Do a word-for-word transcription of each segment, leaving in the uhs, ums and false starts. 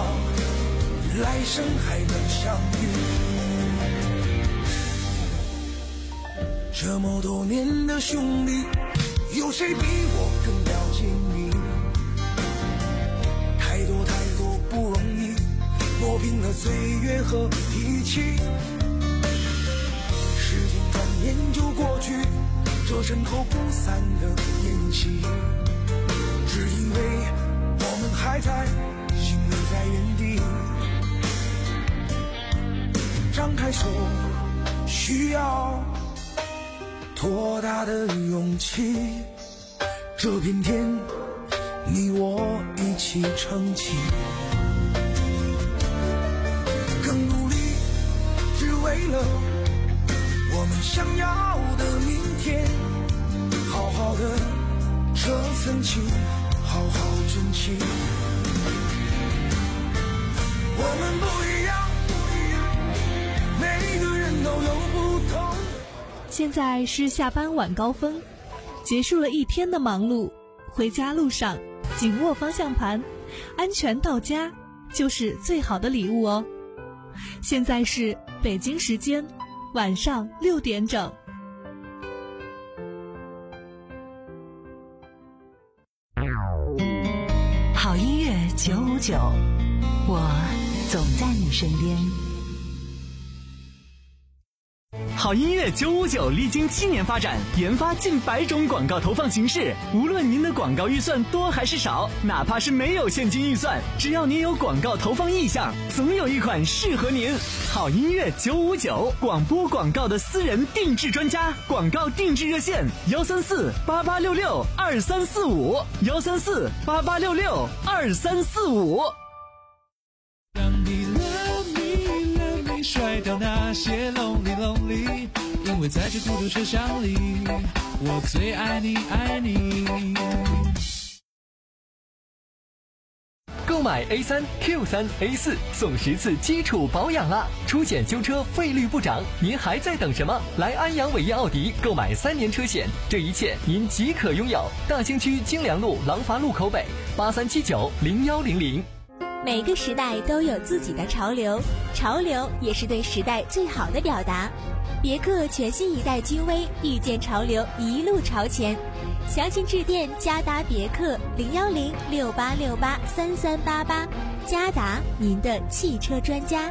来生还能相遇。这么多年的兄弟，有谁比我更了解你？太多太多不容易，磨平了岁月和脾气。时间转眼就过去，这身后不散的年纪，只因为我们还在，心留在原地。张开手，需要多大的勇气？这片天，你我一起撑起。更努力，只为了我们想要的明天。好好的这份情，好好珍惜。我们不一样，每个人都有不同。 现在是下班晚高峰，结束了一天的忙碌，回家路上紧握方向盘，安全到家就是最好的礼物哦。现在是北京时间晚上六点整。 好音乐九五九，我总在你身边。 好音乐九五九历经七年发展，研发近百种广告投放形式。无论您的广告预算多还是少，哪怕是没有现金预算，只要您有广告投放意向，总有一款适合您。好音乐九五九，广播广告的私人定制专家，广告定制热线：幺三四八八六六二三四五，幺三四八八六六二三四五。 让你 love me love me， 甩掉那些 lonely lonely， 因为在这孤独车厢里，我最爱你爱你。 购买 A 三 Q 三 A 四送十次基础保养啦！出险修车费率不涨，您还在等什么？来安阳伟业奥迪购买三年车险，这一切您即可拥有。大兴区京良路廊坊路口北，八三七九零幺零零。 每个时代都有自己的潮流，潮流也是对时代最好的表达。别克全新一代君威，遇见潮流，一路朝前。详情致电嘉达别克零幺零六八六八三三八八，嘉达，您的汽车专家。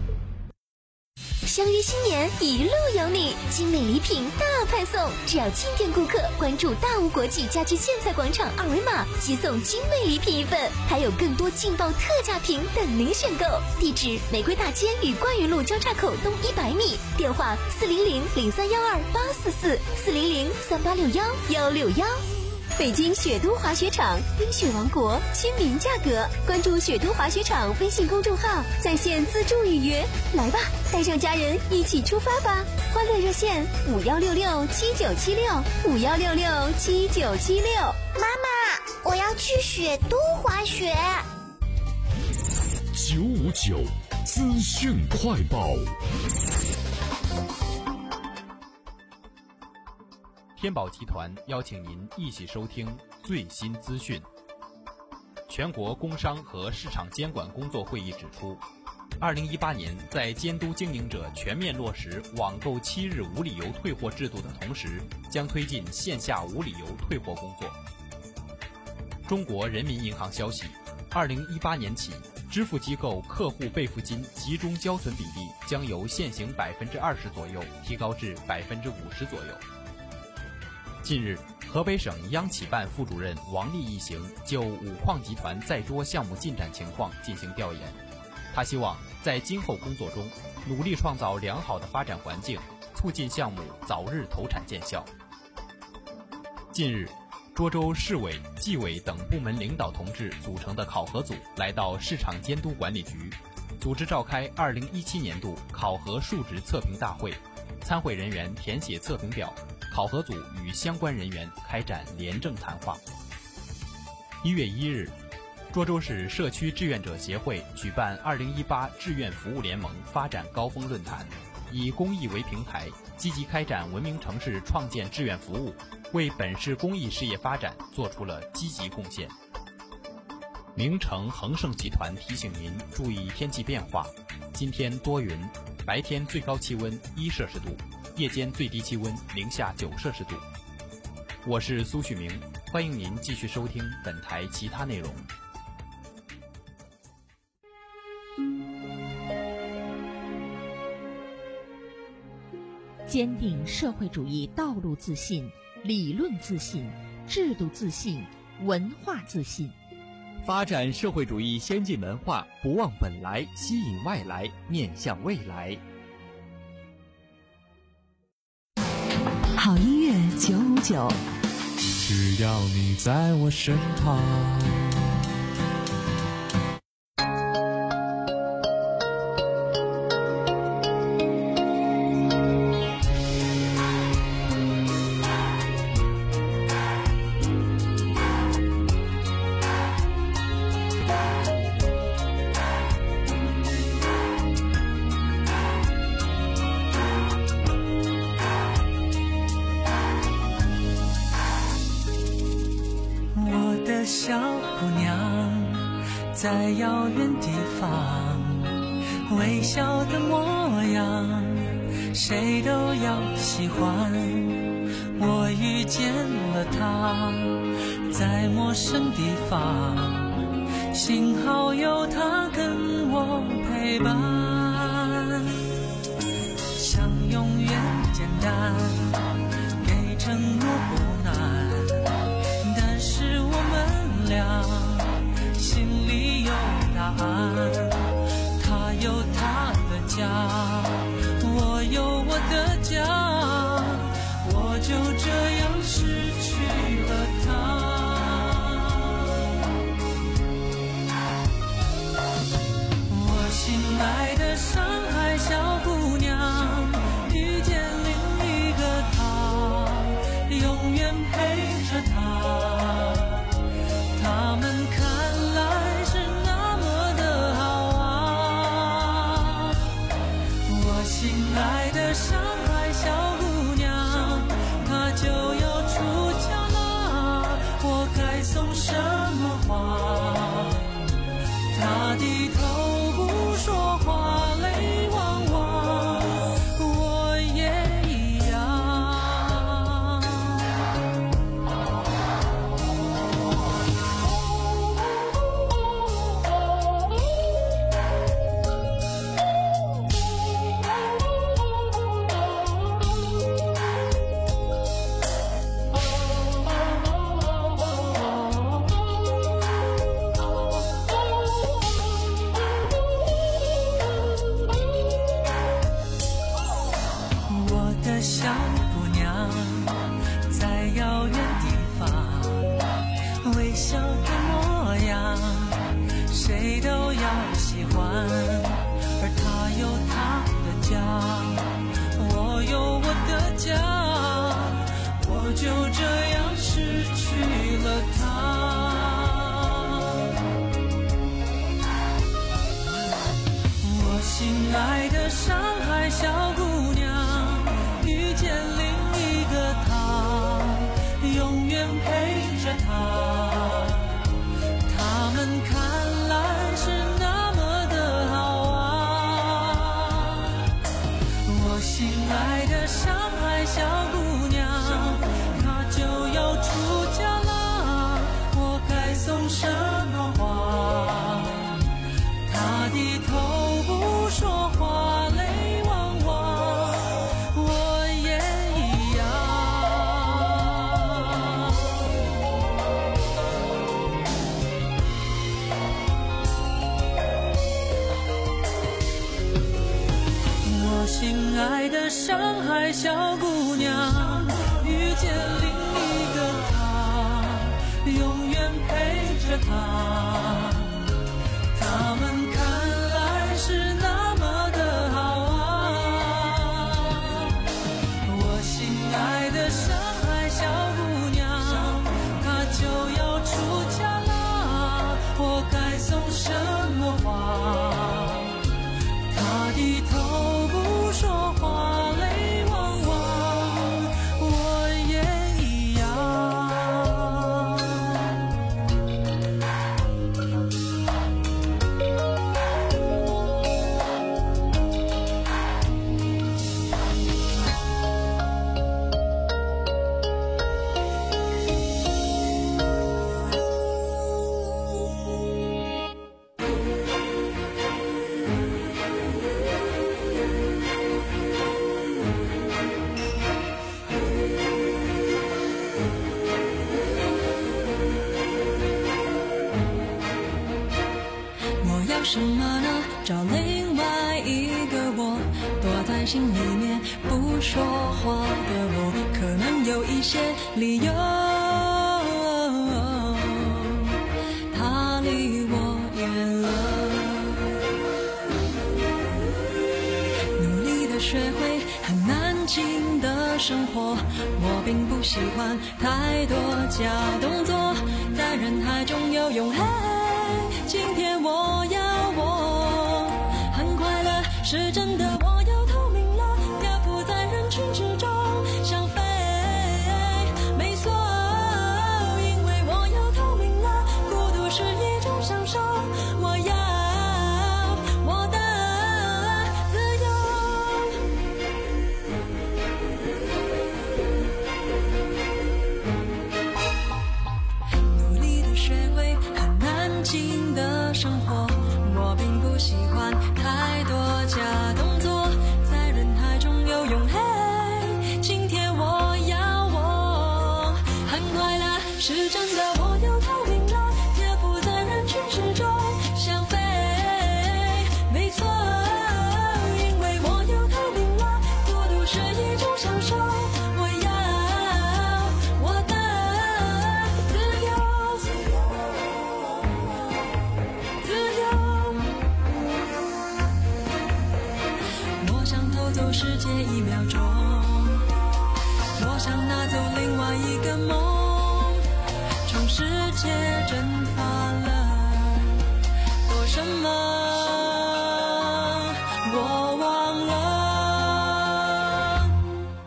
相约新年，一路有你，精美礼品大派送，只要进店顾客关注大吴国际家居建材广场二维码，即送精美礼品一份，还有更多劲爆特价品等您选购。地址：玫瑰大街与冠云路交叉口东一百米，电话：四零零零三幺二八四四，四零零三八六幺幺六幺。北京雪都滑雪场，冰雪王国，亲民价格。关注雪都滑雪场微信公众号，在线自助预约。来吧，带上家人一起出发吧！欢乐热线五幺六六七九七六五幺六六七九七六。 妈妈，我要去雪都滑雪。 九五九资讯快报。 天宝集团邀请您一起收听最新资讯。全国工商和市场监管工作会议指出，二零一八年在监督经营者全面落实网购七日无理由退货制度的同时，将推进线下无理由退货工作。中国人民银行消息，二零一八年起，支付机构客户备付金集中交存比例将由现行百分之二十左右提高至百分之五十左右。近日，河北省央企办副主任王丽一行就五矿集团在捉项目进展情况进行调研。他希望在今后工作中努力创造良好的发展环境，促进项目早日投产见效。近日，涿州市委、纪委等部门领导同志组成的考核组来到市场监督管理局，组织召开二零一七年度考核述职测评大会，参会人员填写测评表，考核组与相关人员开展廉政谈话。一月一日，涿州市社区志愿者协会举办二零一八志愿服务联盟发展高峰论坛，以公益为平台，积极开展文明城市创建志愿服务，为本市公益事业发展做出了积极贡献。 名城恒盛集团提醒您注意天气变化，今天多云，白天最高气温一摄氏度，夜间最低气温零下九摄氏度。我是苏旭明，欢迎您继续收听本台其他内容。 坚定社会主义道路自信、理论自信、制度自信、文化自信。 发展社会主义先进文化，不忘本来，吸引外来，面向未来。 好音乐九五九， 只要你在我身旁。 小姑娘在遥远地方，微笑的模样谁都要喜欢。我遇见了她，在陌生地方，幸好有她跟我陪伴。想永远简单，给承诺不难，但是我们俩心里有答案。他有他的家，我有我的家，我就这样失去了他。我心爱的上海小姑娘，遇见另一个他，永远陪着他。他们看来是那么的好啊，我心爱的上海小姑娘，她就要出嫁了，我该送什么花？她低头不说话，泪汪汪，我也一样。小姑娘在遥远地方，微笑的模样谁都要喜欢。而她有她的家，我有我的家，我就这样失去了她。我心爱的上海小姑娘，遇见另一个他，永远陪着他。他们看来是那么的好啊，我心爱的上海小姑娘，她就要出嫁了，我该送什么花？她低头不说话，泪汪汪，我也一样。我心爱的上海小姑娘，遇见另一个他，永远陪着他。他们看来是那么的好啊，我心爱的上海小姑娘，她就要出嫁了，我该送什么花？她低头不说话，泪汪汪，我也一样。 有什么呢？找另外一个我，躲在心里面不说话的我，可能有一些理由，他离我远了。努力的学会很安静的生活，我并不喜欢太多假动作，在人海中游泳。嘿，今天我要我很快乐，是真的，我要透明了，漂浮在人群之中，想飞，没错，因为我要透明了，孤独是一种享受，我要我的自由。努力的学会很安静的生活，我并不喜欢太多假动作，在人海中游泳。嘿，今天我要我很快乐，是真的，我要透明了，漂浮在人群之中，想飞，没错，因为我要透明了，孤独是一种享受，我要我的自由，自由。我想偷走世界一秒钟，我想拿走另外一个梦，从世界蒸发了多什么，我忘了。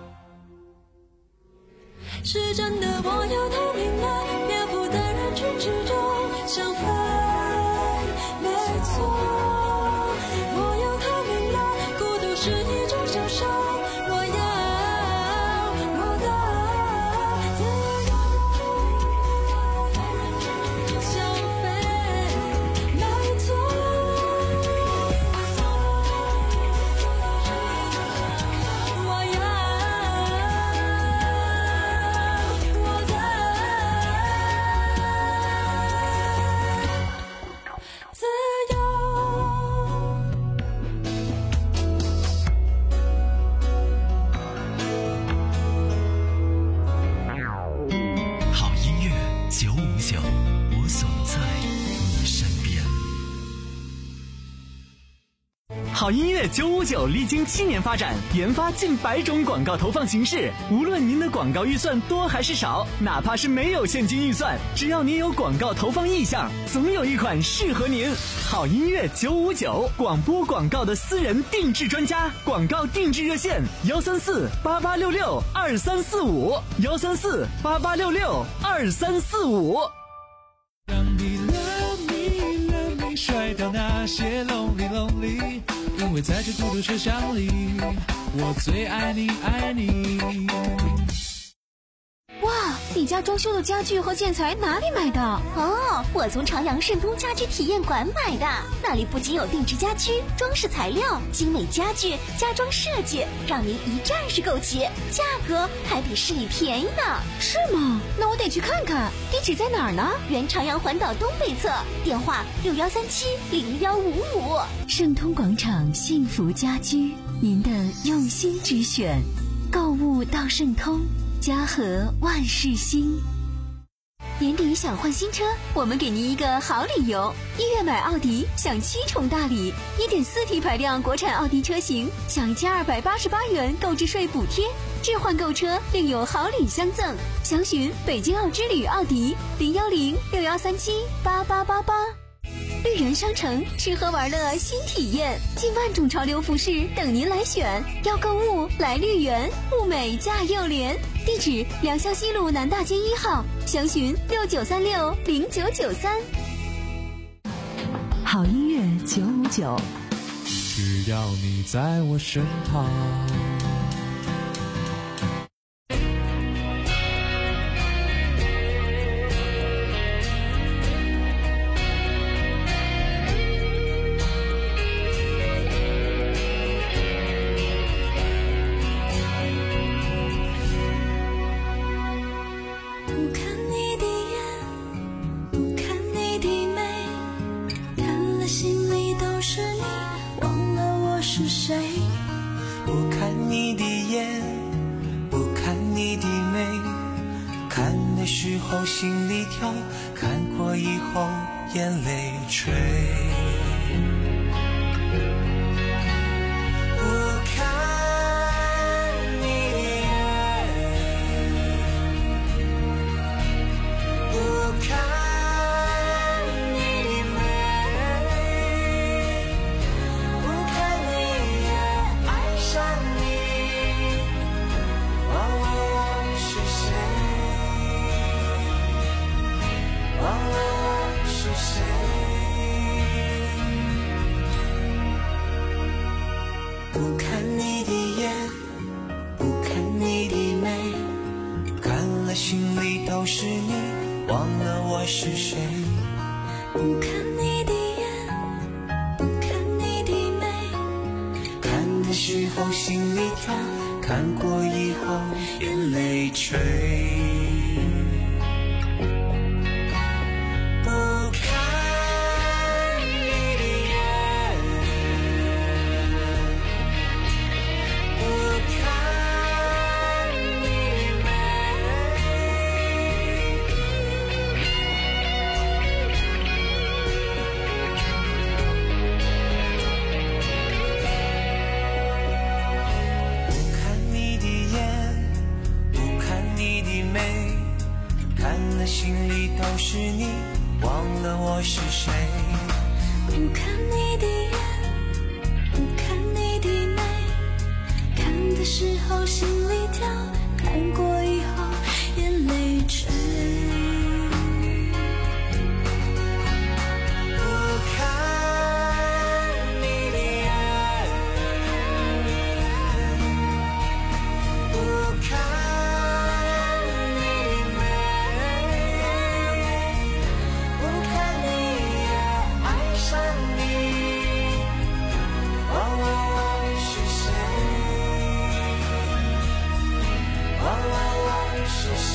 是真的，我要透明了，漂浮在人群之中，想飞，没错，我要透明了，孤独是一种享受，我要我的自由，想飞，没错，我要我的自由。 好音乐九五九，我总在你身边。 好音乐九五九历经七年发展，研发近百种广告投放形式。无论您的广告预算多还是少，哪怕是没有现金预算，只要您有广告投放意向，总有一款适合您。好音乐九五九，广播广告的私人定制专家，广告定制热线：幺三四八八六六二三四五，幺三四八八六六二三四五。 让你 love me love me 甩掉那些 lonely lonely， 因为在这孤独车厢里，我最爱你爱你。 哇，你家装修的家具和建材哪里买的？ 哦，我从朝阳盛通家居体验馆买的，那里不仅有定制家居、装饰材料、精美家具、家装设计，让您一站式购齐，价格还比市里便宜呢。 是吗？那我得去看看。地址在哪儿呢？ 原朝阳环岛东北侧，电话六幺三七零幺五五。 盛通广场幸福家居，您的用心之选。购物到盛通，家和万事兴。 年底想换新车，我们给您一个好理由。一月买奥迪享七重大礼， 一点四 T 排量国产奥迪车型享一千二百八十八元购置税补贴，置换购车另有好礼相赠。详询北京奥之旅奥迪零幺零六幺三七八八八八。绿园商城，吃喝玩乐新体验，近万种潮流服饰等您来选。要购物来绿园，物美价又廉。地址：良乡西路南大街一号，详询六九三六零九九三。 好音乐九五九， 只要你在我身旁。 心里候心里跳，看过以后眼泪垂。不看你的眼，不看你的美，不看你也爱上你，忘了我是谁，忘了我是谁。不看你的眼，不看你的美，看了心里都是你，忘了我是谁。 不看你的眼，不看你的美， 看的时候心里跳，看过以后眼泪垂。不看你的眼，不看你的美，不看你的眼，不看你的美，看了心里都是你，忘了我是谁。 不看你的眼，不看你的美，看的时候心里跳，看过以后眼泪垂。 不看你的眼，不看你的美，不看你也爱上你，忘了我是谁，忘了我是谁。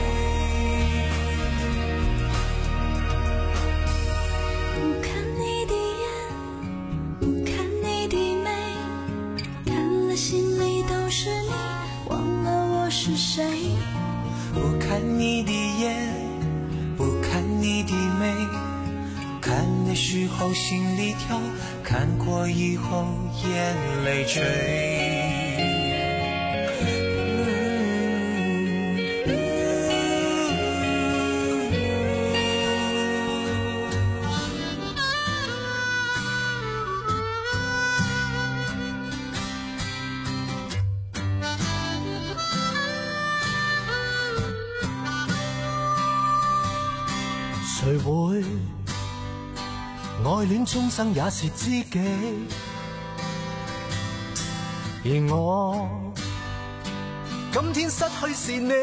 不看你的眼，不看你的美，看了心里都是你，忘了我是谁。 不看你的眼，不看你的美，看的时候心里跳，看过以后眼泪垂。 谁会爱恋终生也是知己？而我今天失去是你，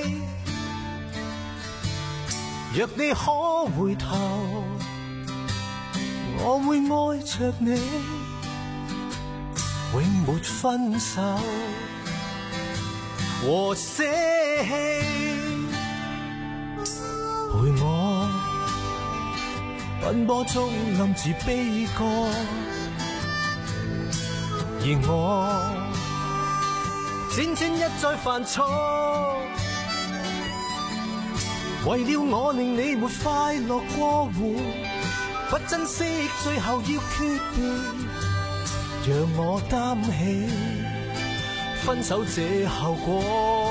若你可回头，我会爱着你，永没分手和捨棄。陪我奔波中暗自悲歌，而我漸漸一再犯錯，為了我令你沒快樂過活，不珍惜最後要訣別，讓我擔起分手這後果。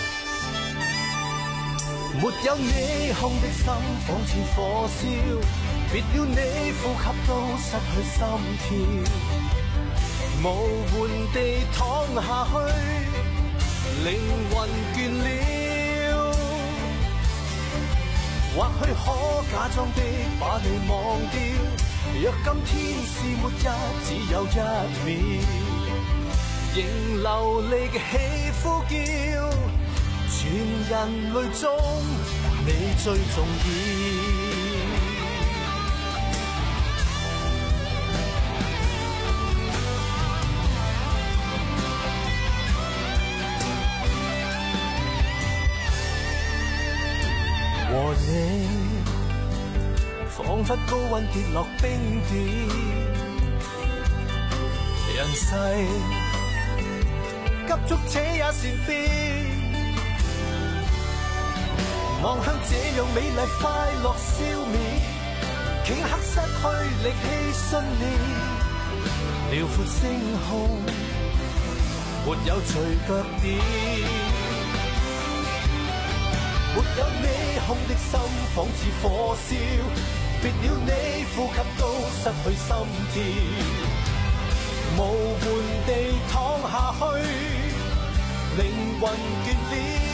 沒有你空的心仿似火燒，別了你呼吸都失去心跳，無緩地躺下去，靈魂倦了。或許可假裝的把你忘掉，若今天是末日，只有一秒，仍流離起呼叫，全人類中你最重要。和你彷彿高溫跌落冰點，人世急速且也善變， 望向這樣美麗快樂笑面，頃刻失去力氣信念，遼闊星空沒有隨腳點，沒有你控的心仿似火燒，別了你呼吸都失去心跳，無緩地躺下去，靈魂倦了。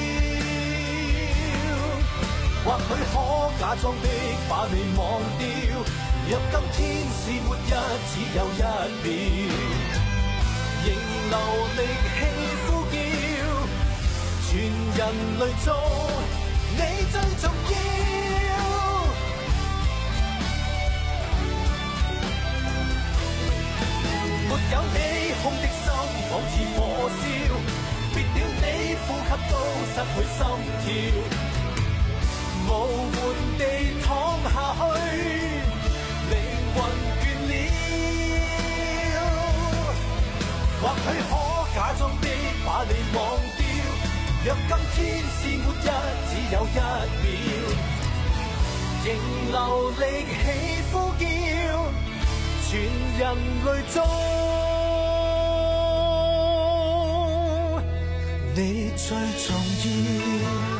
或許可假裝的把你忘掉，若今天是末日只有一秒，仍流力氣呼叫，全人類中你最重要。沒有你控的心仿似火燒，別了你呼吸都失去心跳，無緩地躺下去，靈魂倦了。或許可假裝的把你忘掉，若今天是末日只有一秒，仍流力氣呼叫，全人類中你最重要。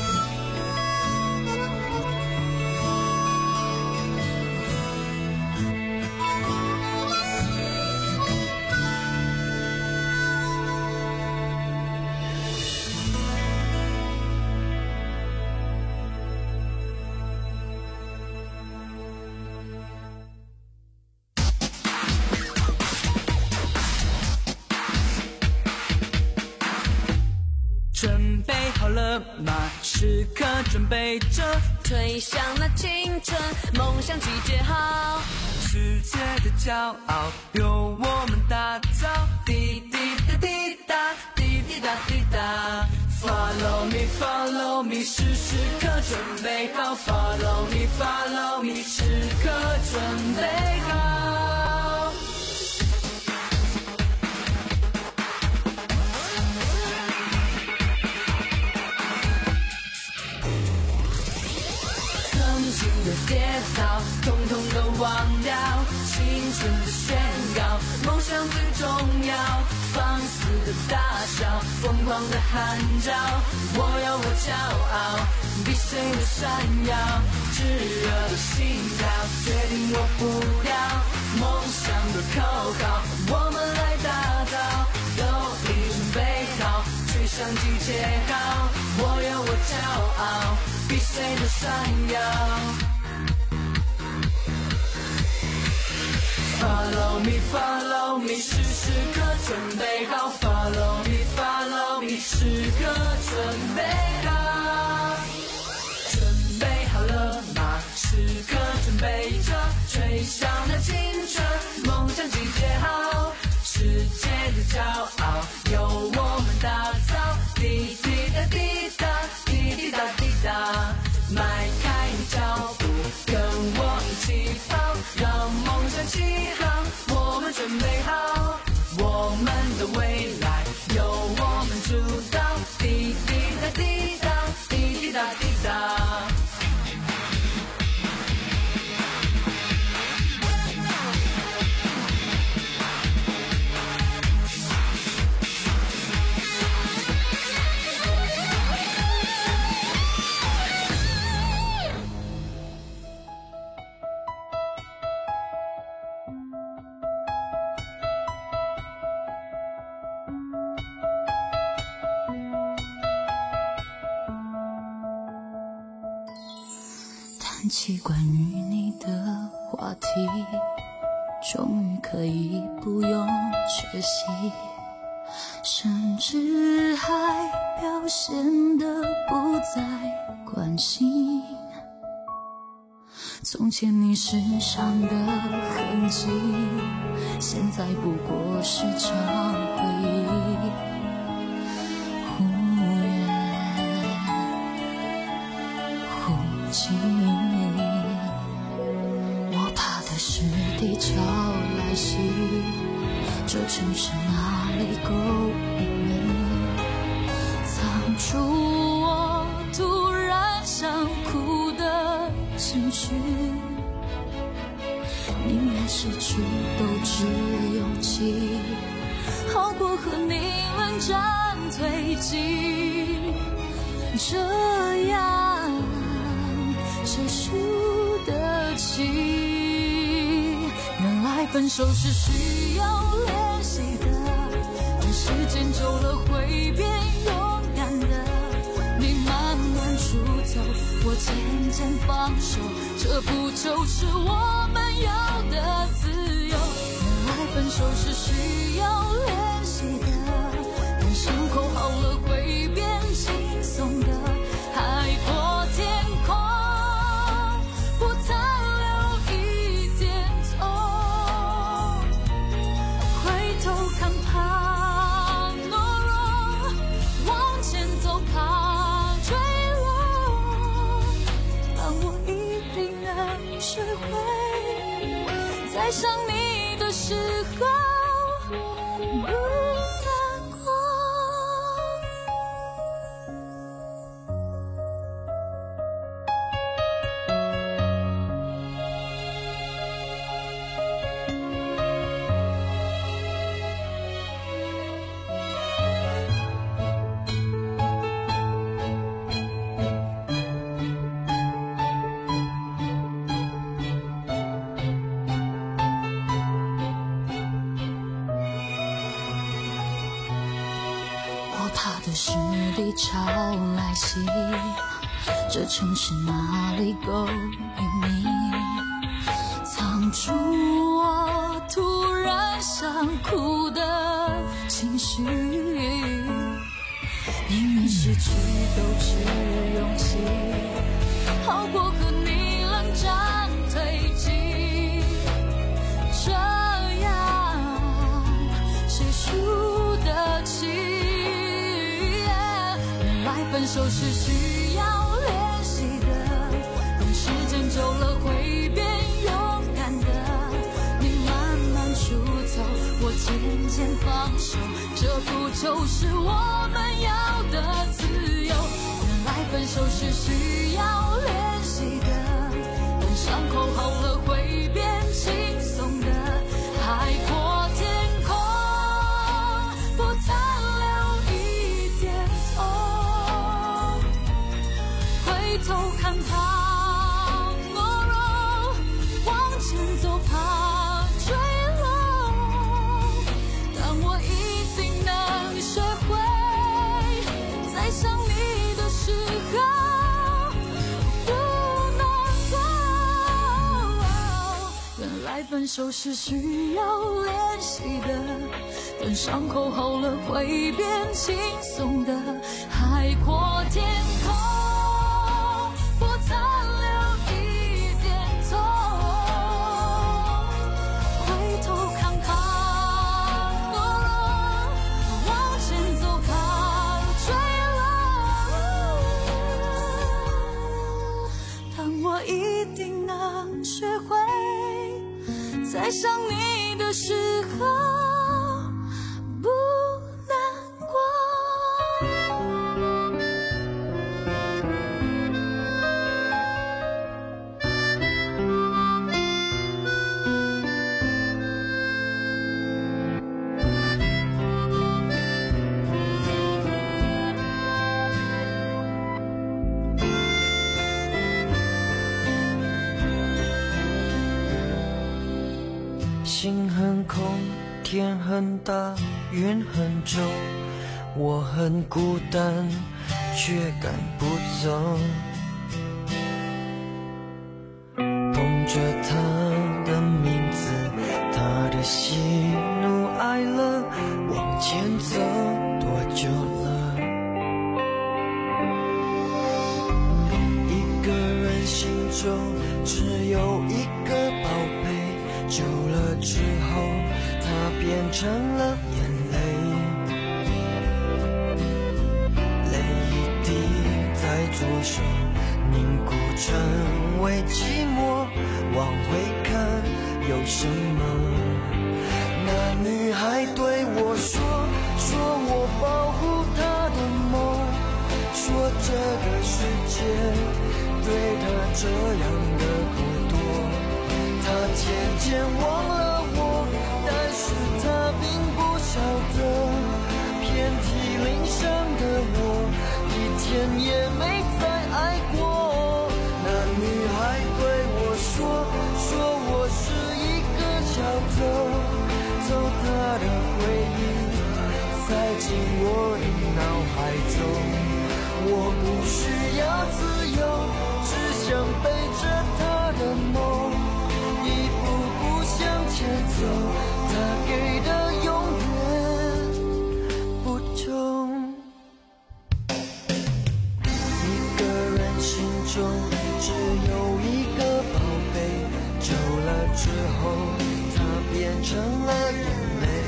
准备好了吗？时刻准备着， 吹响了青春，梦想集结好， 世界的骄傲由我们打造。滴滴答滴答，滴滴答滴答。Follow me, follow me， 时时刻准备好。Follow me, follow me， 时刻准备好。跌倒，统统都忘掉，青春的宣告，梦想最重要，放肆的大笑，疯狂的喊叫，我有我骄傲，比谁都闪耀，炙热的心跳，决定我不掉，梦想的口号，我们来打造，都已准备好，吹响集结号，我有我骄傲，比谁都闪耀。Follow me, follow me， 时时刻准备好。Follow me, follow me， 时刻准备好。准备好了吗？时刻准备着，吹响了青春，梦想集结好，世界的骄傲由我们打造。滴滴答滴答，滴滴答滴答，迈开你脚步，跟我一起跑，让梦想起航，我们准备好，我们的未来由我们主导。滴滴答滴答，滴滴答滴答。 谈起关于你的话题，终于可以不用缺席，甚至还表现得不再关心从前你身上的痕迹，现在不过是场回忆，忽远忽近。我怕的是地潮来袭，这城市哪里够隐秘，藏住我突然去，宁愿失去斗志勇气，好过和你冷战推进。这样谁输得起？原来分手是需要练习的，等时间久了会变勇敢的。你慢慢出走，我渐渐放手，这不就是我们要的自由？原来分手是需要练习的，等伤口好了会变轻松的。海阔天空，不残留一点痛。回头看怕懦弱，往前走怕坠落。但我一定能学会，在想你的时候不难过。怕的是离潮来袭，这城市哪里够与你藏住我突然想哭的情绪？宁愿失去斗志勇气，好过和你冷战推进。这样谁输得起？分手是需要练习的，等时间久了会变勇敢的。你慢慢出走，我渐渐放手，这不就是我们要的自由？原来分手是需要练习的，等伤口好了会变轻松的。海阔天空，不残留一点痛。回头看怕懦弱，往前走怕坠落。但我一定能学会，在想你的时候不难过。原来分手是需要练习的，等伤口好了会变轻松的。海阔天空，不残留一点痛。回头看怕懦弱，往前走怕坠落。但我一定能学会，在想你的时候不难过。 心很空，天很大，云很重，我很孤单，却赶不走。捧着他的名字，他的喜怒哀乐，往前走多久了？一个人心中只有一个宝贝，久了之后，它变成了眼泪，泪一滴在左手凝固成为寂寞。往回看有什么？那女孩对我说，说我保护她的梦，说这个世界对她这样的渐渐忘了我，但是他并不晓得，遍体鳞伤的我，一天也没再爱过。那女孩对我说，说我是一个小偷，偷她的回忆塞进我的脑海中。我不需要自由，只想背着她的梦，一步步向前走，她给的永远不同。一个人心中只有一个宝贝，久了之后它变成了眼泪，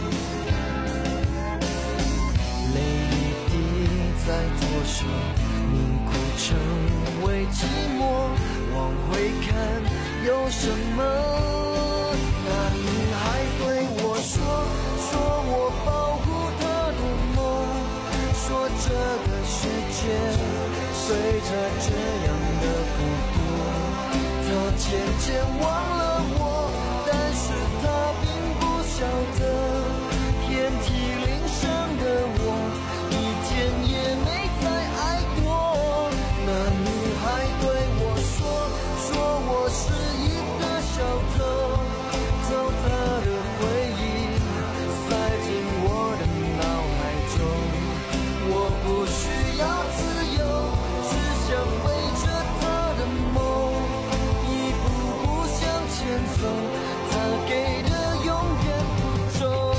泪一滴在左手凝固成为寂寞，往回看有什么？那女孩对我说，说我保护她的梦，说这个世界随着这样的不多，她渐渐忘了我，但是她并不晓得，遍体鳞伤的我，一天也没再爱过。那女孩对我说，说我是一个小偷，偷她的回忆塞进我的脑海中。我不需要自由，只想背着她的梦，一步步向前走，她给的永远不重。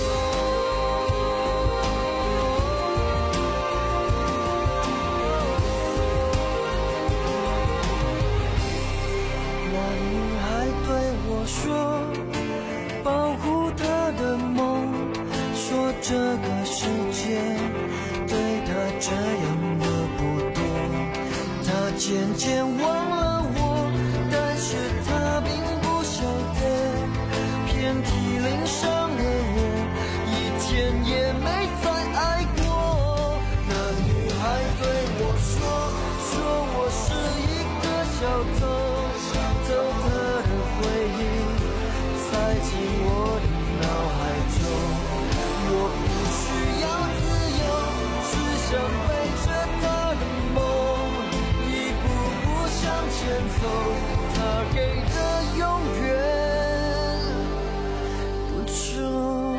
那女孩对我说，保护她的梦，说这个世界对她这样的不多，她渐渐忘了我，但是她并不晓得，遍体鳞伤的我，一天也没再爱过。那女孩对我说，说我是一个小偷，偷她的回忆塞进我的脑海中。我不需要自由，只想背着她的梦，一步步向前走，她给的永远不重。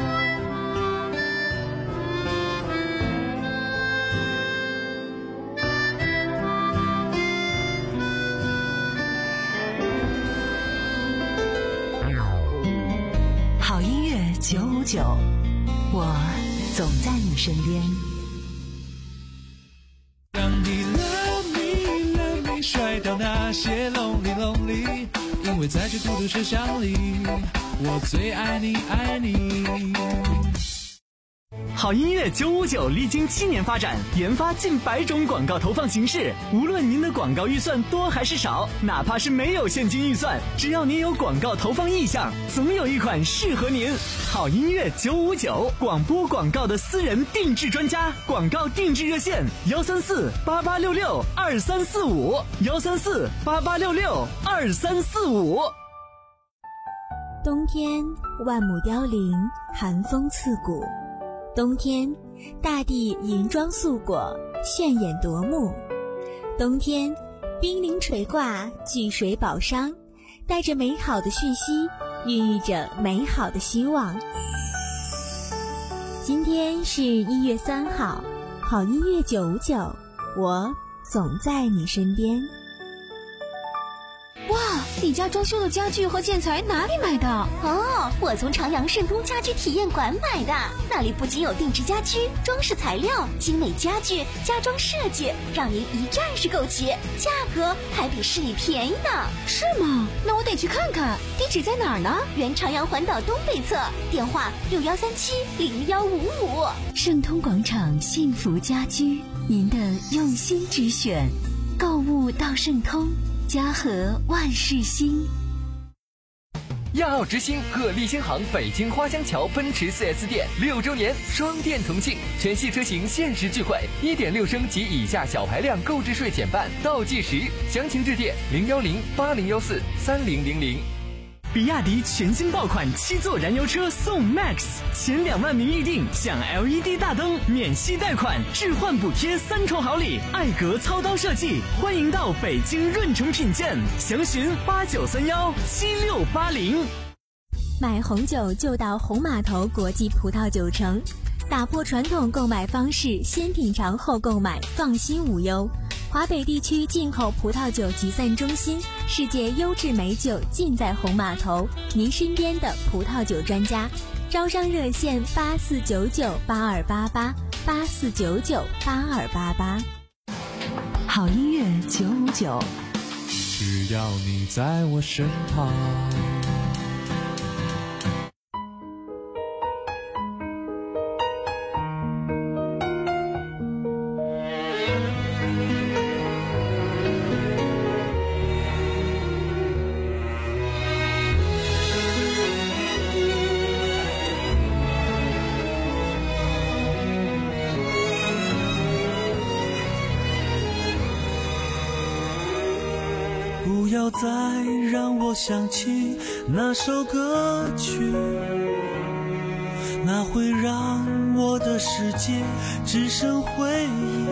好音乐九五九，我总在你身边。 让你 love me love me 甩掉那些 lonely lonely， 因为在这孤独车厢里，我最爱你爱你。 好音乐九五九历经七年发展，研发近百种广告投放形式。无论您的广告预算多还是少，哪怕是没有现金预算，只要您有广告投放意向，总有一款适合您。好音乐九五九，广播广告的私人定制专家，广告定制热线：幺三四八八六六二三四五，幺三四八八六六二三四五。 冬天万木凋零，寒风刺骨。冬天，大地银装素裹，炫眼夺目。冬天，冰凌垂挂，巨水宝商，带着美好的讯息，孕育着美好的希望。今天是一月三号，好音乐九五九，我总在你身边。 哇，你家装修的家具和建材哪里买的？哦，我从长阳盛通家居体验馆买的。那里不仅有定制家居、装饰材料、精美家具、家装设计，让您一站式购齐，价格还比市里便宜呢。是吗？那我得去看看。地址在哪儿呢？原长阳环岛东北侧，电话六幺三七零幺五五。 盛通广场幸福家居，您的用心之选。购物到盛通，家和万事兴。 亚奥之星鹤立新行北京花乡桥奔驰 四 S 店六周年双店同庆，全系车型限时钜惠， 一点六 升及以下小排量购置税减半，倒计时，详情致电零幺零八零幺四三零零零。 比亚迪全新爆款七座燃油车送 Max， 前两万名预定享 L E D 大灯，免息贷款，置换补贴三重好礼，艾格操刀设计，欢迎到北京润城品鉴，详询八九三幺七六八零。 买红酒就到红码头国际葡萄酒城，打破传统购买方式，先品尝后购买，放心无忧。华北地区进口葡萄酒集散中心，世界优质美酒尽在红码头，您身边的葡萄酒专家。招商热线八四九九八二八八八四九九八二八八。 好音乐九五九， 只要你在我身旁。 不要再让我想起那首歌曲，那会让我的世界只剩回忆，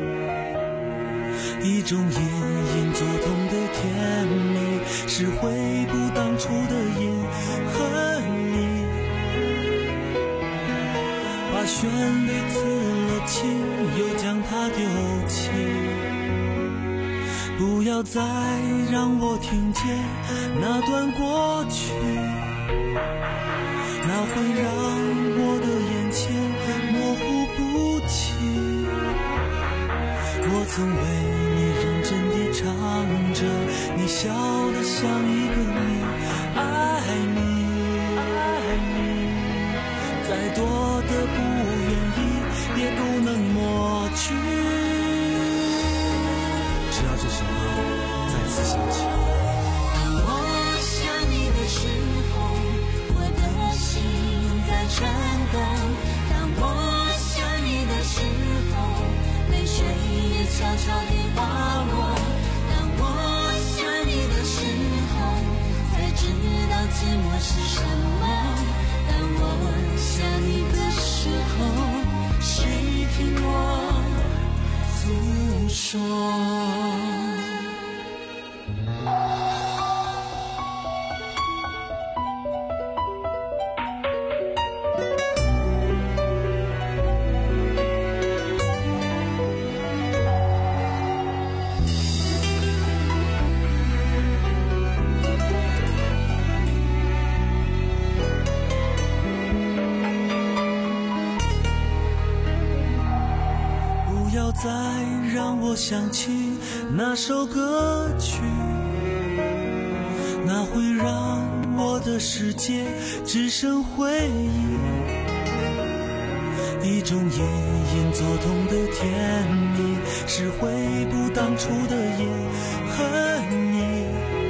一种隐隐作痛的甜蜜，是回不当初的隐恨意，把旋律刺了情，又将它丢弃。不要再让我听见那段过去，那会让我的眼前模糊不清。我曾为你认真地唱着，你笑得像一个谜，爱你，爱你，再多的不愿意也不能抹去。直到这首歌再次响起。 当我想你的时候，我的心在颤抖。当我想你的时候，泪水也悄悄地滑落。当我想你的时候，才知道寂寞是什么。当我想你的时候，谁听我诉说？ 再让我想起那首歌曲，那会让我的世界只剩回忆，一种隐隐作痛的甜蜜，是回不当初的隐恨意，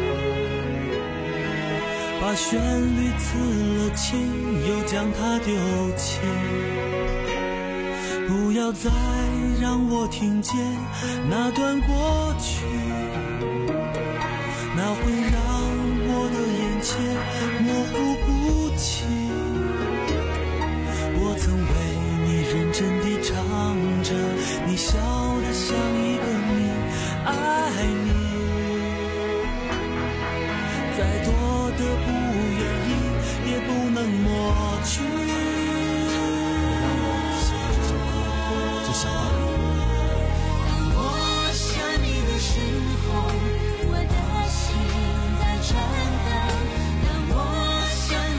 把旋律刺了情，又将它丢弃。不要再让我听见那段过去，那会让我的眼前模糊不清。我曾为你认真地唱着，你笑得像一个谜，爱你，再多的不愿意也不能抹去。 当我想你的时候，我的心在颤抖。当我想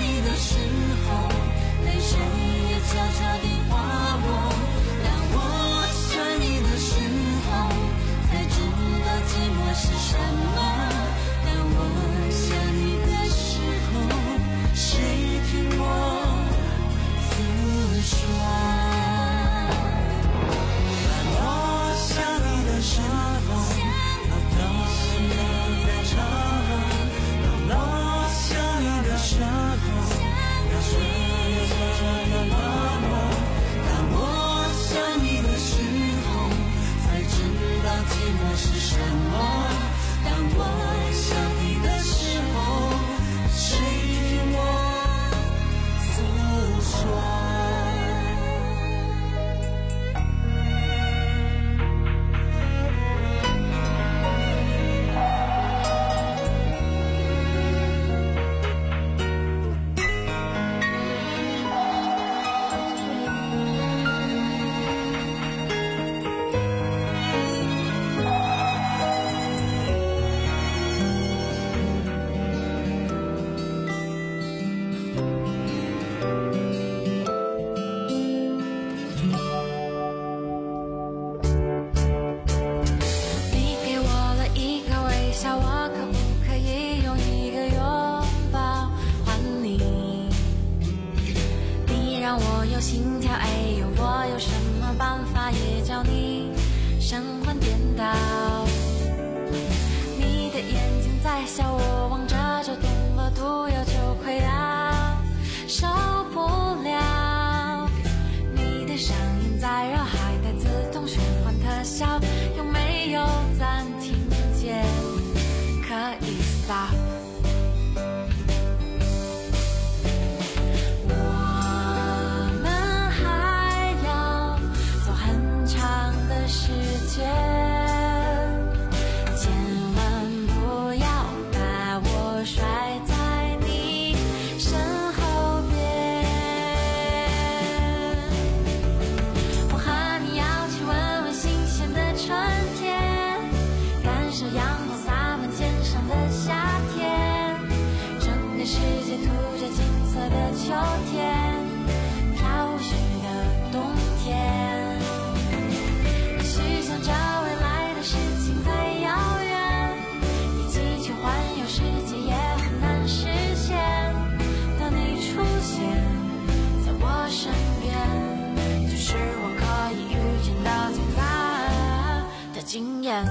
让我有心跳，哎呦，我有什么办法也叫你神魂颠倒？你的眼睛在笑，我望着就动了，毒药就快要受不了。你的声音在绕，还带自动循环特效，有没有暂停键可以 stop？世界，千万不要把我甩在你身后边。我和你要去闻闻新鲜的春天，感受阳光洒满肩上的夏天，整个世界涂着金色的秋天，飘絮的冬天。想着未来的事情太遥远，一起去环游世界也很难实现。当你出现在我身边，就是我可以预见的最大的惊艳。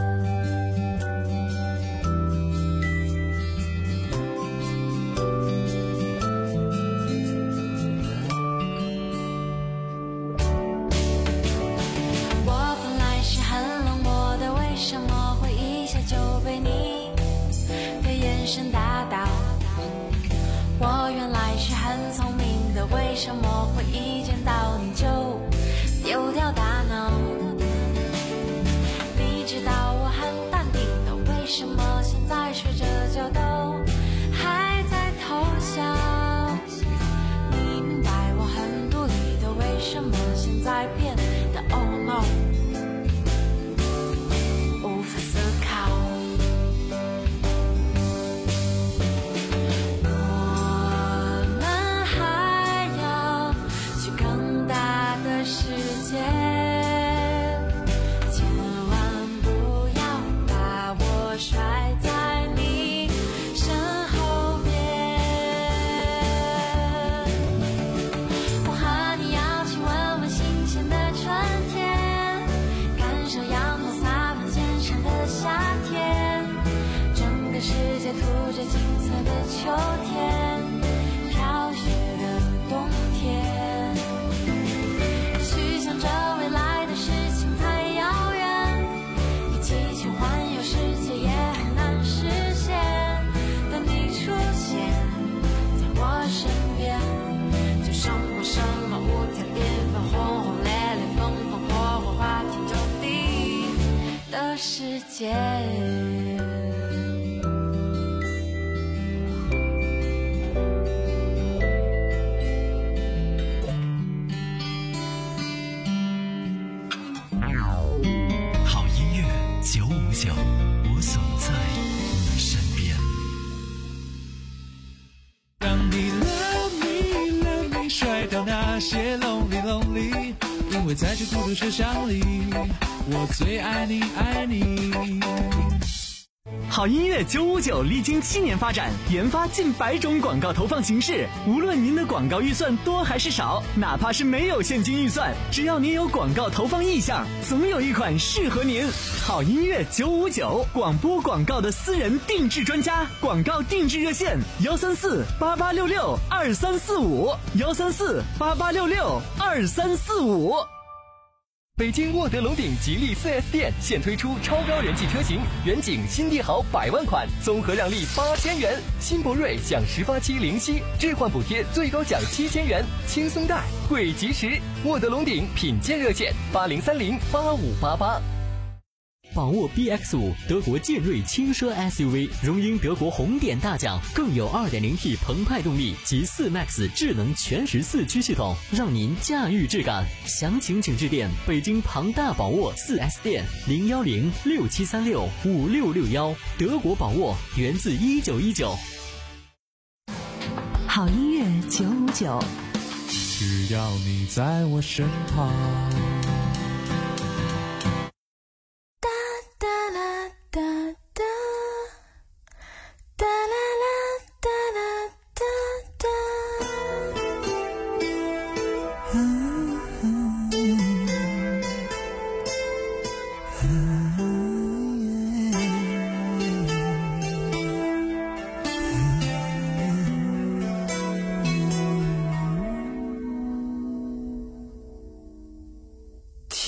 为什么会一下就被你的眼神打倒？我原来是很聪明的，为什么会一见到你就丢掉大脑？你知道我很淡定的，为什么现在睡着觉都还在偷笑？你明白我很独立的，为什么现在变得 oh no？涂着金色的秋天，飘雪的冬天。也许想着未来的事情太遥远，一起去环游世界也很难实现。当你出现在我身边，就什么什么五彩缤纷，轰轰烈烈，风风火火，花天酒地的世界。 我总在你身边。 让你 love me love me 甩掉那些 lonely lonely， 因为在这孤独车厢里，我最爱你爱你。 好音乐九五九历经七年发展，研发近百种广告投放形式。无论您的广告预算多还是少，哪怕是没有现金预算，只要您有广告投放意向，总有一款适合您。好音乐九五九，广播广告的私人定制专家，广告定制热线：幺三四八八六六二三四五，幺三四八八六六二三四五。 北京沃德龙鼎吉利 四 S 店现推出超高人气车型，远景新帝豪百万款，综合让利八千元；新博瑞享十发期零息置换补贴，最高享七千元，轻松贷，贵及时。沃德龙鼎品鉴热线：八零三零八五八八。 宝沃 B X 五 德国剑锐轻奢 S U V 荣膺德国红点大奖，更有 二点零 T 澎湃动力及四 Max 智能全时四驱系统，让您驾驭质感。详情请致电北京庞大宝沃 四 S 店零幺零六七三六五六六幺。德国宝沃源自一九一九。 好音乐九五九， 只要你在我身旁。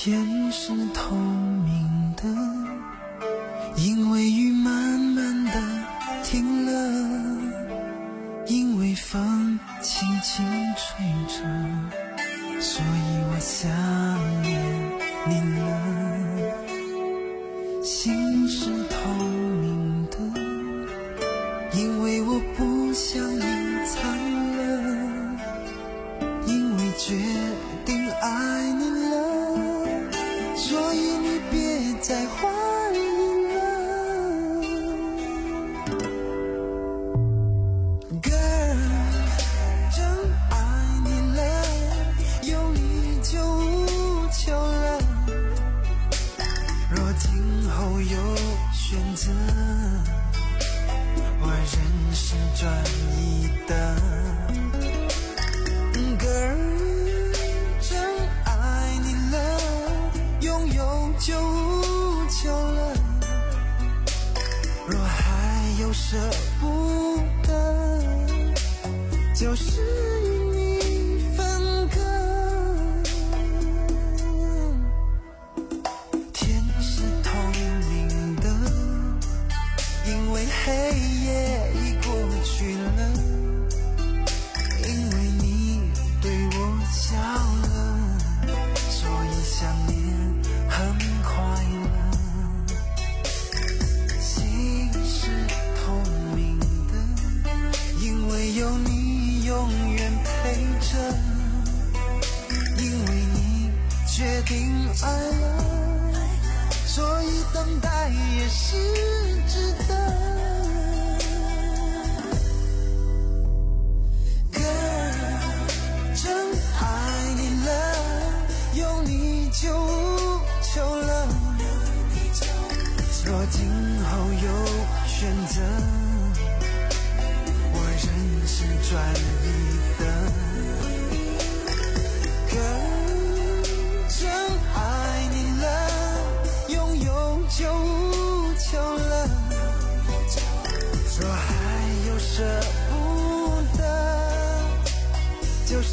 天是透明的，因为雨慢慢的停了，因为风轻轻吹着，所以我想念你了。心是透明的，因为我不想隐藏了，因为决定爱你了，所以你别再怀疑了。 Girl， 真爱你了，有你就无求了，若今后有选择，我仍是专一的。 Girl， 真爱你了，拥有就无求了，若还有舍不得，就是与你分割。天是透明的，因为黑夜已过去了，因为你对我笑了，所以想念很快乐。心是透明的，因为有你永远陪着，因为你决定爱了，所以等待也是值得。 就无求了，若今后有选择，我仍是专一的。Girl， 真爱你了，拥有就无求了，若还有舍不得，就是。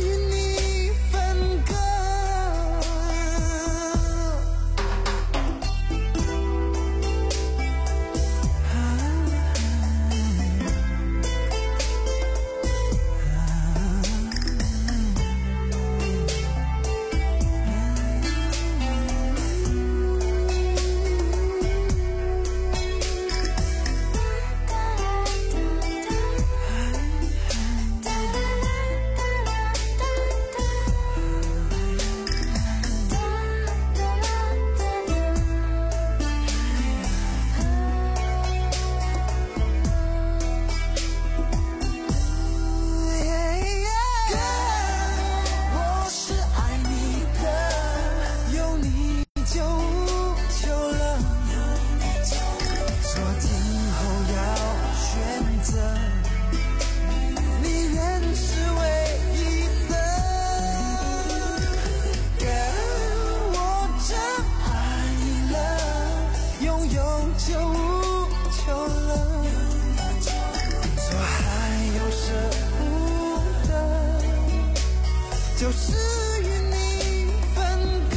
就是与你分割，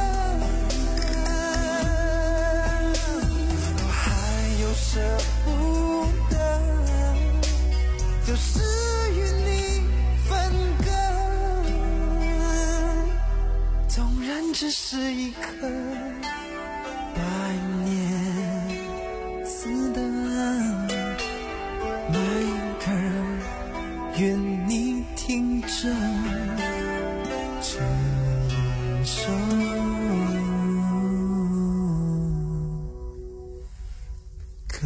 我还有舍不得，就是与你分割，纵然只是一颗百年似的My girl， 愿你听着。 这一首歌。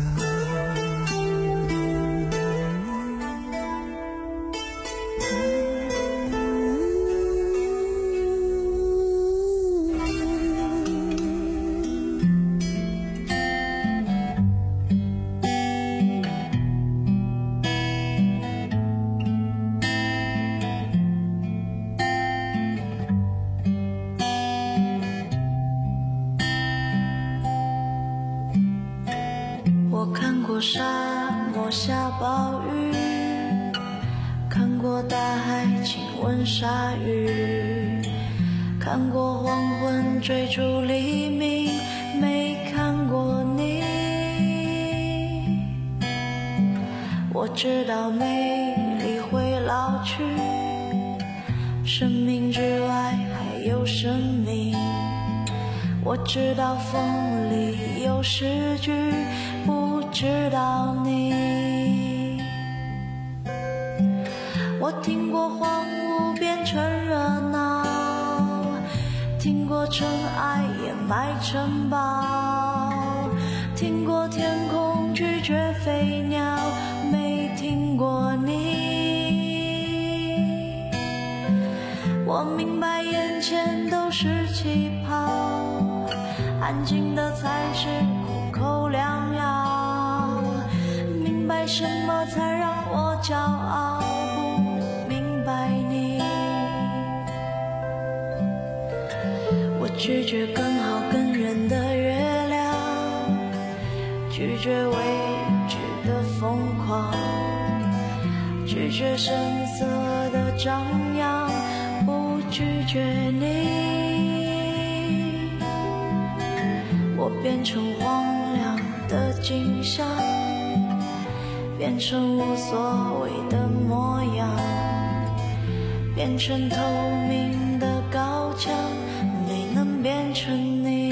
沙漠下暴雨，看过大海亲吻鲨鱼， 看过黄昏追逐黎明，没看过你。我知道美丽会老去，生命之外还有生命。我知道风里有诗句，不知道你。我听过荒芜变成热闹，听过尘埃掩埋城堡，听过天空拒绝飞鸟，没听过你。我明白眼前都是气泡，安静的才是苦口良药。明白什么才让我骄傲，不明白你。我拒绝更好更圆的月亮，拒绝未知的疯狂，拒绝声色的张扬，不拒绝你。我变成荒凉的景象，变成无所谓的模样，变成透明的高墙，没能变成你。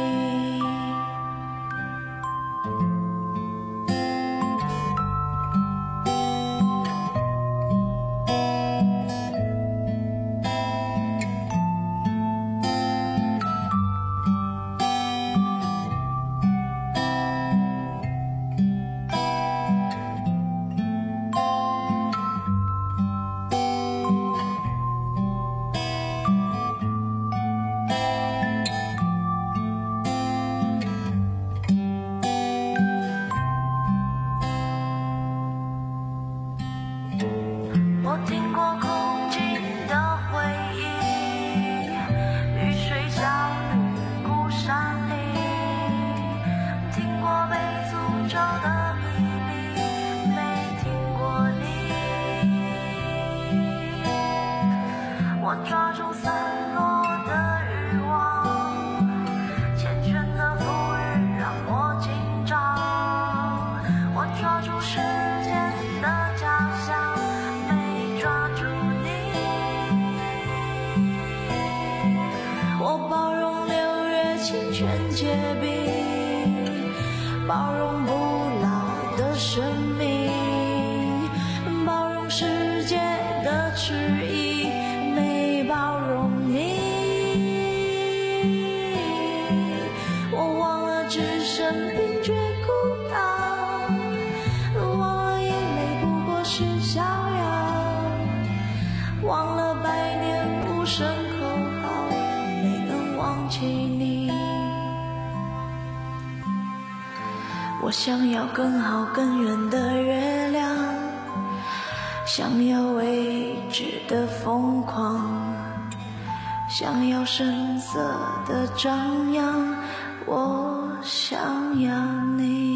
我听过空境的回忆，雨水小雨孤山里，听过被诅咒的秘密，没听过你。我抓住散落的欲望，缱绻的浮云让我紧张，我抓住时间的假象，抓住你。我包容六月清泉结冰，包容不老的生命，包容世界的迟疑，没包容你。我忘了置身冰绝孤岛，忘了眼泪不过是逍遥，忘了百年无声口号，没能忘记你。我想要更好更圆的月亮，想要未知的疯狂，想要声色的张扬，我想要你。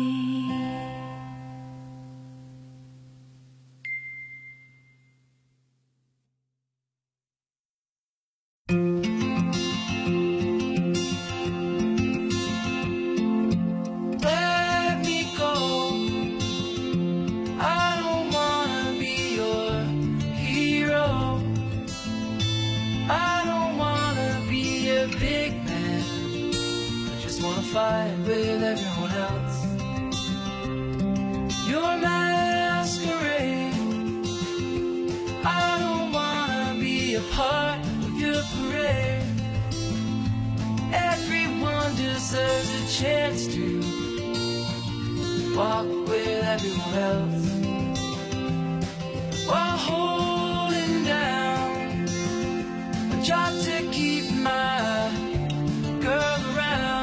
Fight with everyone else. Your masquerade. I don't wanna be a part of your parade. Everyone deserves a chance to walk with everyone else while holding down a job to keep my girl around.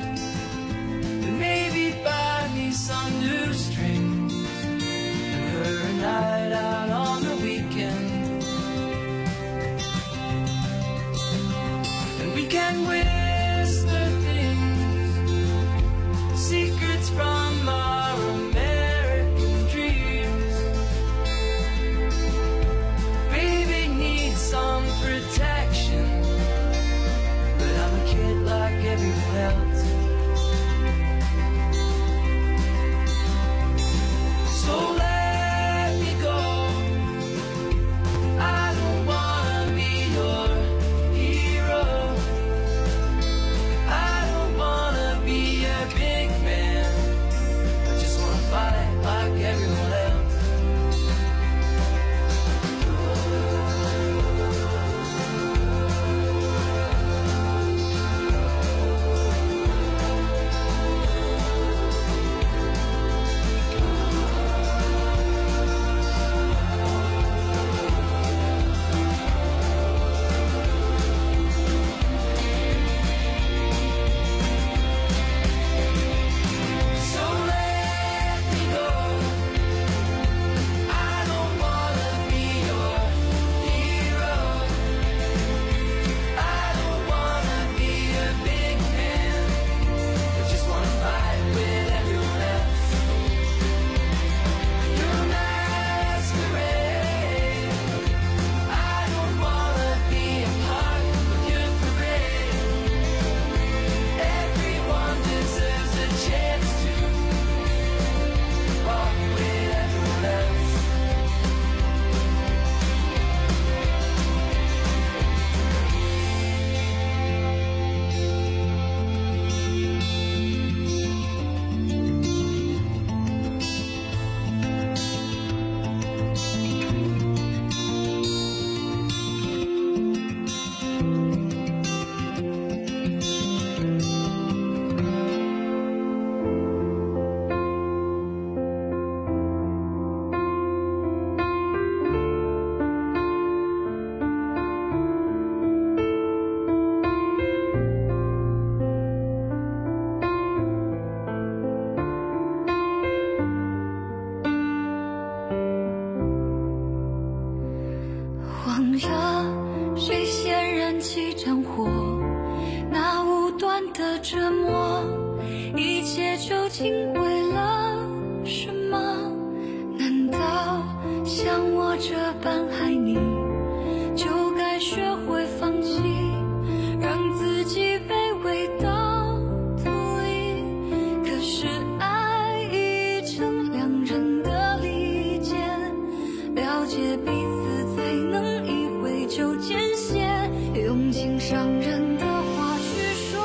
Buy me some new strings and her a night out on the weekend, and we can whisper things, secrets from our American dreams. 等着谁先燃起战火，那无端的折磨，一切究竟为了什么？难道像我这般爱你，就该学会放弃，让自己卑微到土里？可是爱已成两人的利剑，了解彼此才能一挥就见血，用情伤人的话去说，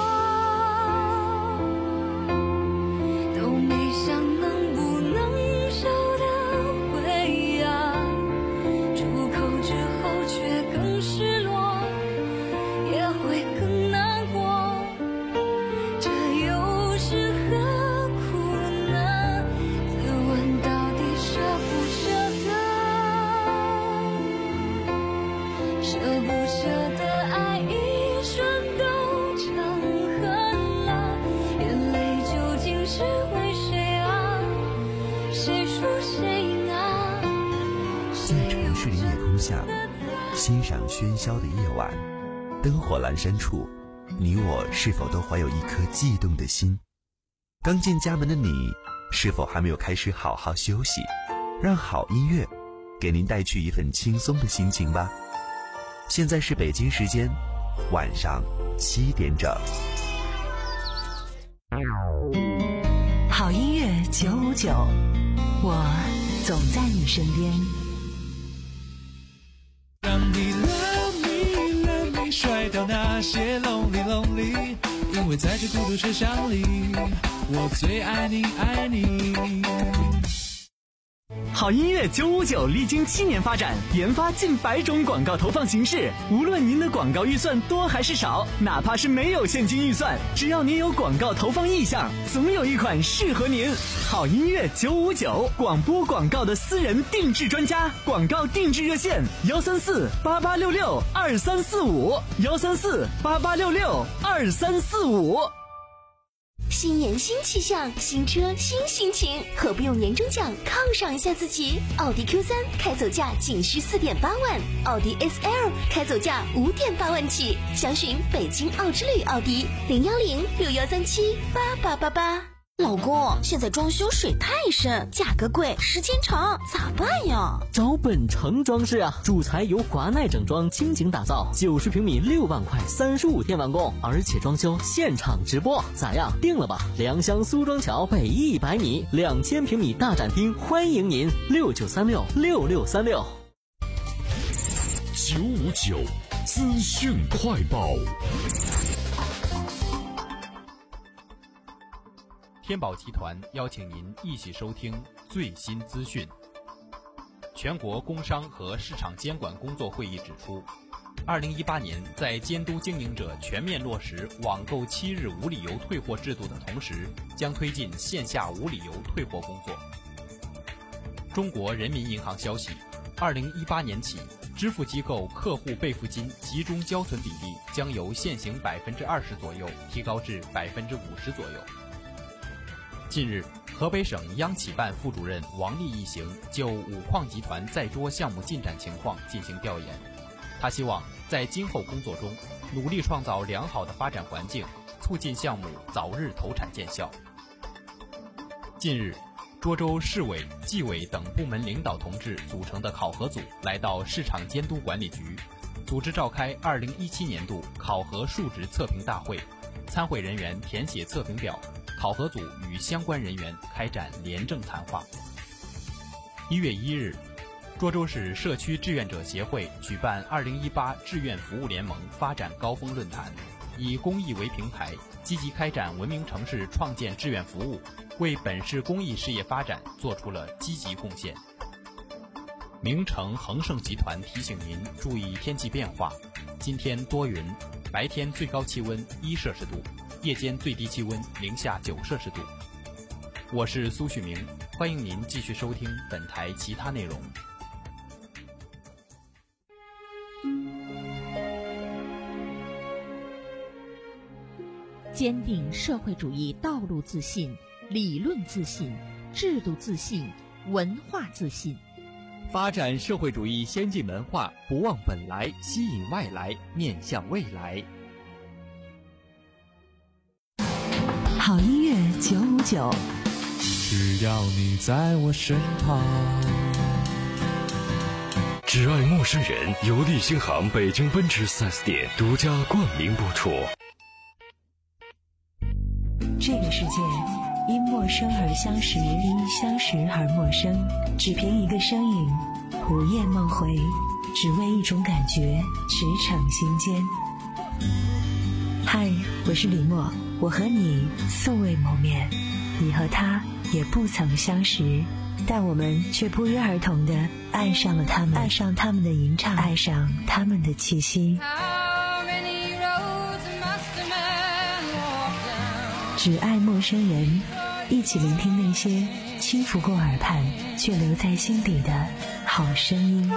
都没想能不能收得回啊，出口之后却更失落，也会更难过，这又是何苦呢？自问到底舍不舍得，舍不舍得爱一瞬都成恨了，眼泪究竟是为谁啊？谁输谁拿？ 在城市的夜空下，欣赏喧嚣的夜晚，灯火阑珊处，你我是否都怀有一颗悸动的心？刚进家门的你，是否还没有开始好好休息？让好音乐给您带去一份轻松的心情吧。现在是北京时间晚上七点整。 好音乐九五九，我总在你身边。 让你 love me love me 甩掉那些 lonely lonely， 因为在这孤独车厢里，我最爱你爱你。 好音乐九五九历经七年发展，研发近百种广告投放形式。无论您的广告预算多还是少，哪怕是没有现金预算，只要您有广告投放意向，总有一款适合您。好音乐九五九，广播广告的私人定制专家，广告定制热线：幺三四八八六六二三四五，幺三四八八六六二三四五。 新年新气象，新车新心情，何不用年终奖犒赏一下自己？奥迪 Q 三 开走价仅需四点八万，奥迪 S L 开走价五点八万起，详询北京奥之旅奥迪零幺零六幺三七八八八八。 老公，现在装修水太深，价格贵，时间长，咋办呀？ 找本城装饰啊，主材由华奈整装倾情打造，九十平米六万块，三十五天完工，而且装修现场直播，咋样？定了吧？良乡苏庄桥北一百米，两千平米大展厅，欢迎您六九三六六六三六。 九五九资讯快报。 天宝集团邀请您一起收听最新资讯。全国工商和市场监管工作会议指出，二零一八年在监督经营者全面落实网购七日无理由退货制度的同时，将推进线下无理由退货工作。中国人民银行消息，二零一八年起，支付机构客户备付金集中交存比例将由现行百分之二十左右提高至百分之五十左右。近日，河北省央企办副主任王丽一行就五矿集团在捉项目进展情况进行调研。他希望在今后工作中努力创造良好的发展环境，促进项目早日投产见效。近日，涿州市委、纪委等部门领导同志组成的考核组来到市场监督管理局，组织召开二零一七年度考核述职测评大会，参会人员填写测评表，考核组与相关人员开展廉政谈话。一月一日，涿州市社区志愿者协会举办二零一八志愿服务联盟发展高峰论坛，以公益为平台，积极开展文明城市创建志愿服务，为本市公益事业发展做出了积极贡献。名城恒盛集团提醒您注意天气变化，今天多云，白天最高气温一摄氏度，夜间最低气温零下九摄氏度。我是苏旭明，欢迎您继续收听本台其他内容。 坚定社会主义道路自信、理论自信、制度自信、文化自信， 发展社会主义先进文化，不忘本来，吸引外来，面向未来。 好音乐九五九， 只要你在我身旁。 只爱陌生人由利星行北京奔驰 四 S 店独家冠名播出。 这个世界因陌生而相识，因相识而陌生，只凭一个声音，午夜梦回，只为一种感觉，驰骋心间。嗨，我是李默，我和你素未谋面，你和他也不曾相识，但我们却不约而同地爱上了他们，爱上他们的吟唱，爱上他们的气息。只爱陌生人，一起聆听那些轻拂过耳畔却留在心底的好声音。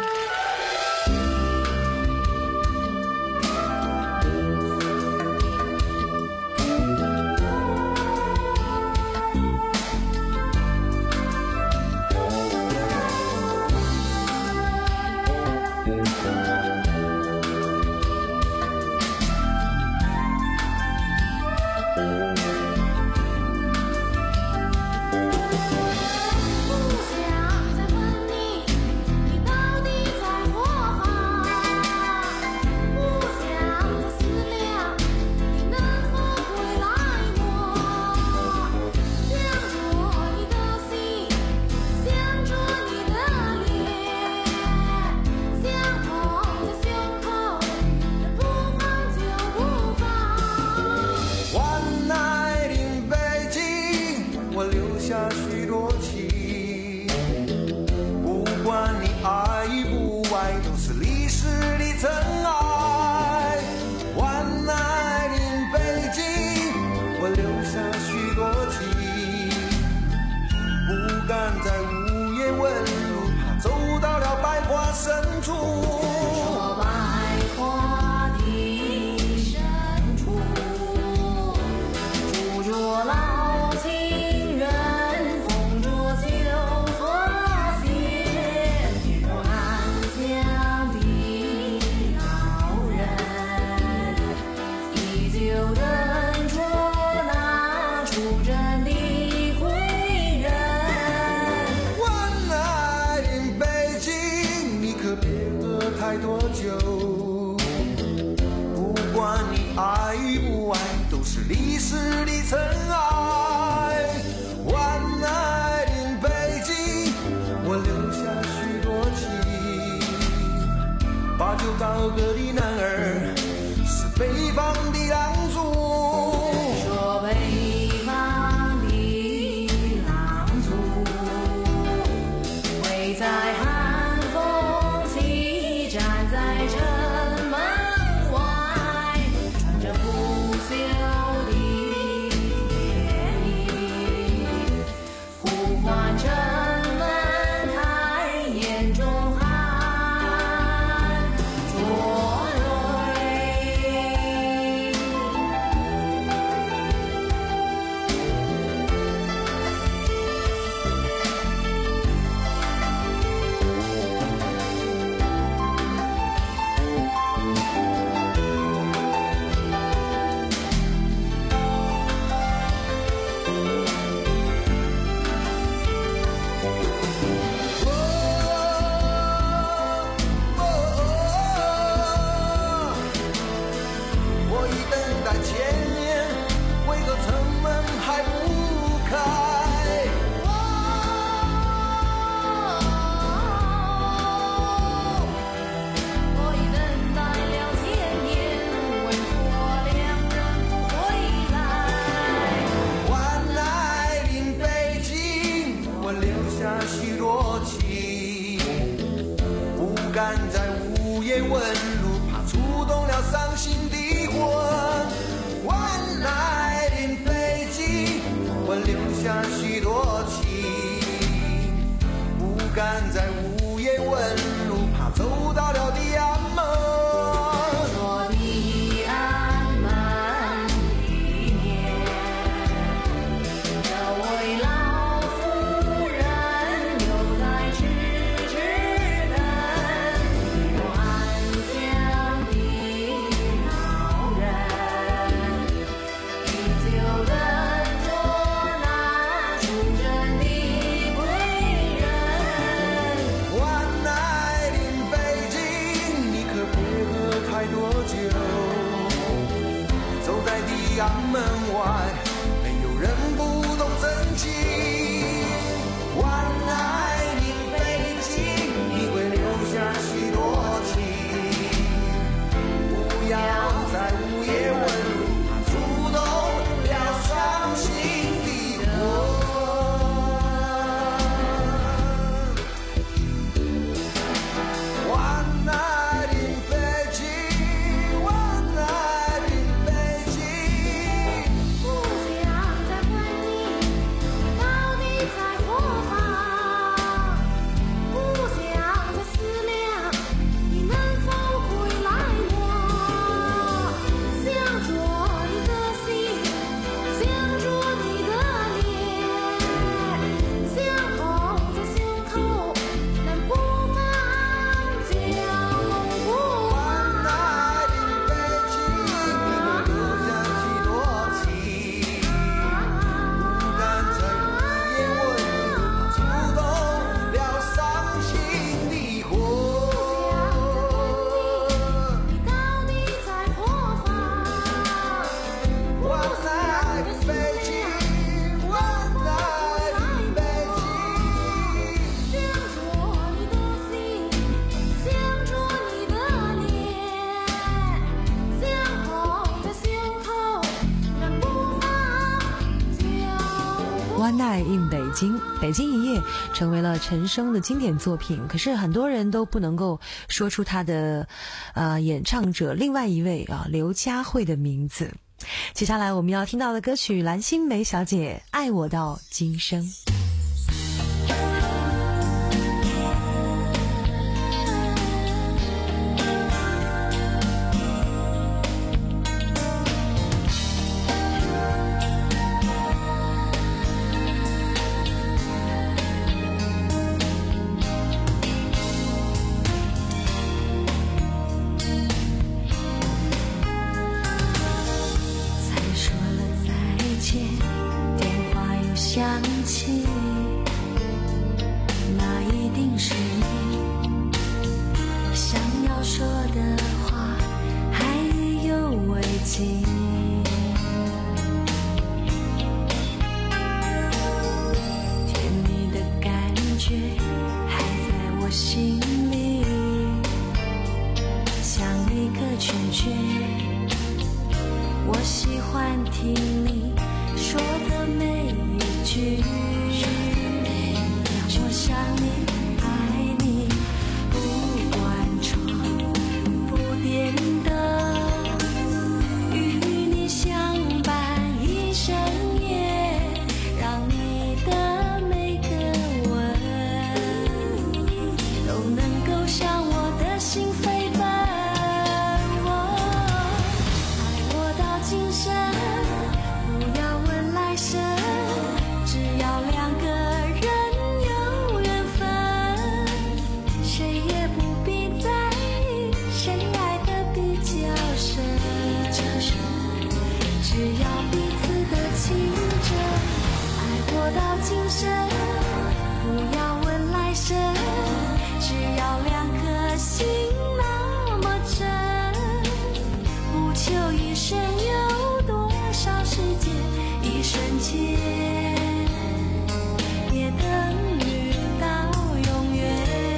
高歌的男儿是北方的狼族， 说北方的狼族会在寒风起站在城门外，穿着不朽的铁衣，呼唤城门开，眼中为老夫人又在痴痴夕阳门外，没有人不懂真情。晚安你北京，你会留下许多情。不要在午夜问路，触动了伤心的魂。One night in Beijing, one night in Beijing。 不想再问你到底在何方，不想再思量你能否回来我。想着你的心，想着你的脸，想候在胸口，但不放将不放。 One night in Beijing，你会留下许多情。不敢在午夜问路，触动了伤心的魂。 你到底在何方？ One night in Beijing, one night in Beijing。 想着你的心，想着你的脸，想候在胸口，但不放将。 One Night in 北京，北京一夜成为了陈升的经典作品。可是很多人都不能够说出他的，呃，演唱者另外一位啊刘佳慧的名字。接下来我们要听到的歌曲《蓝心湄小姐爱我到今生》。 才说了再见，电话又响起，那一定是你想要说的话，还意犹未尽。甜蜜的感觉还在我心里，像一个圈圈。我喜欢听你说的每一句，我想你，爱你，不关窗，不点灯，与你相伴一整夜，让你的每个吻都能够向我的心飞奔。今生不要问来生，只要两个人有缘分，谁也不必在意谁爱的比较深，只要彼此的情真，爱过到今生，不要问来生，只要两颗心那么真，不求一生有多少时间，一瞬间也等于到永远。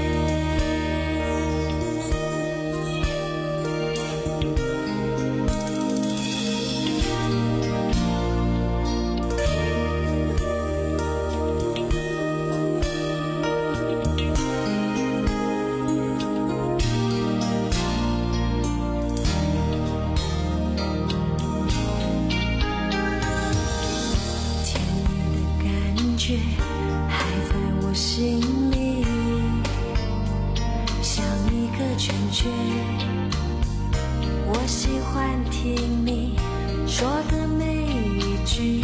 还在我心里，像一个圈圈。我喜欢听你说的每一句，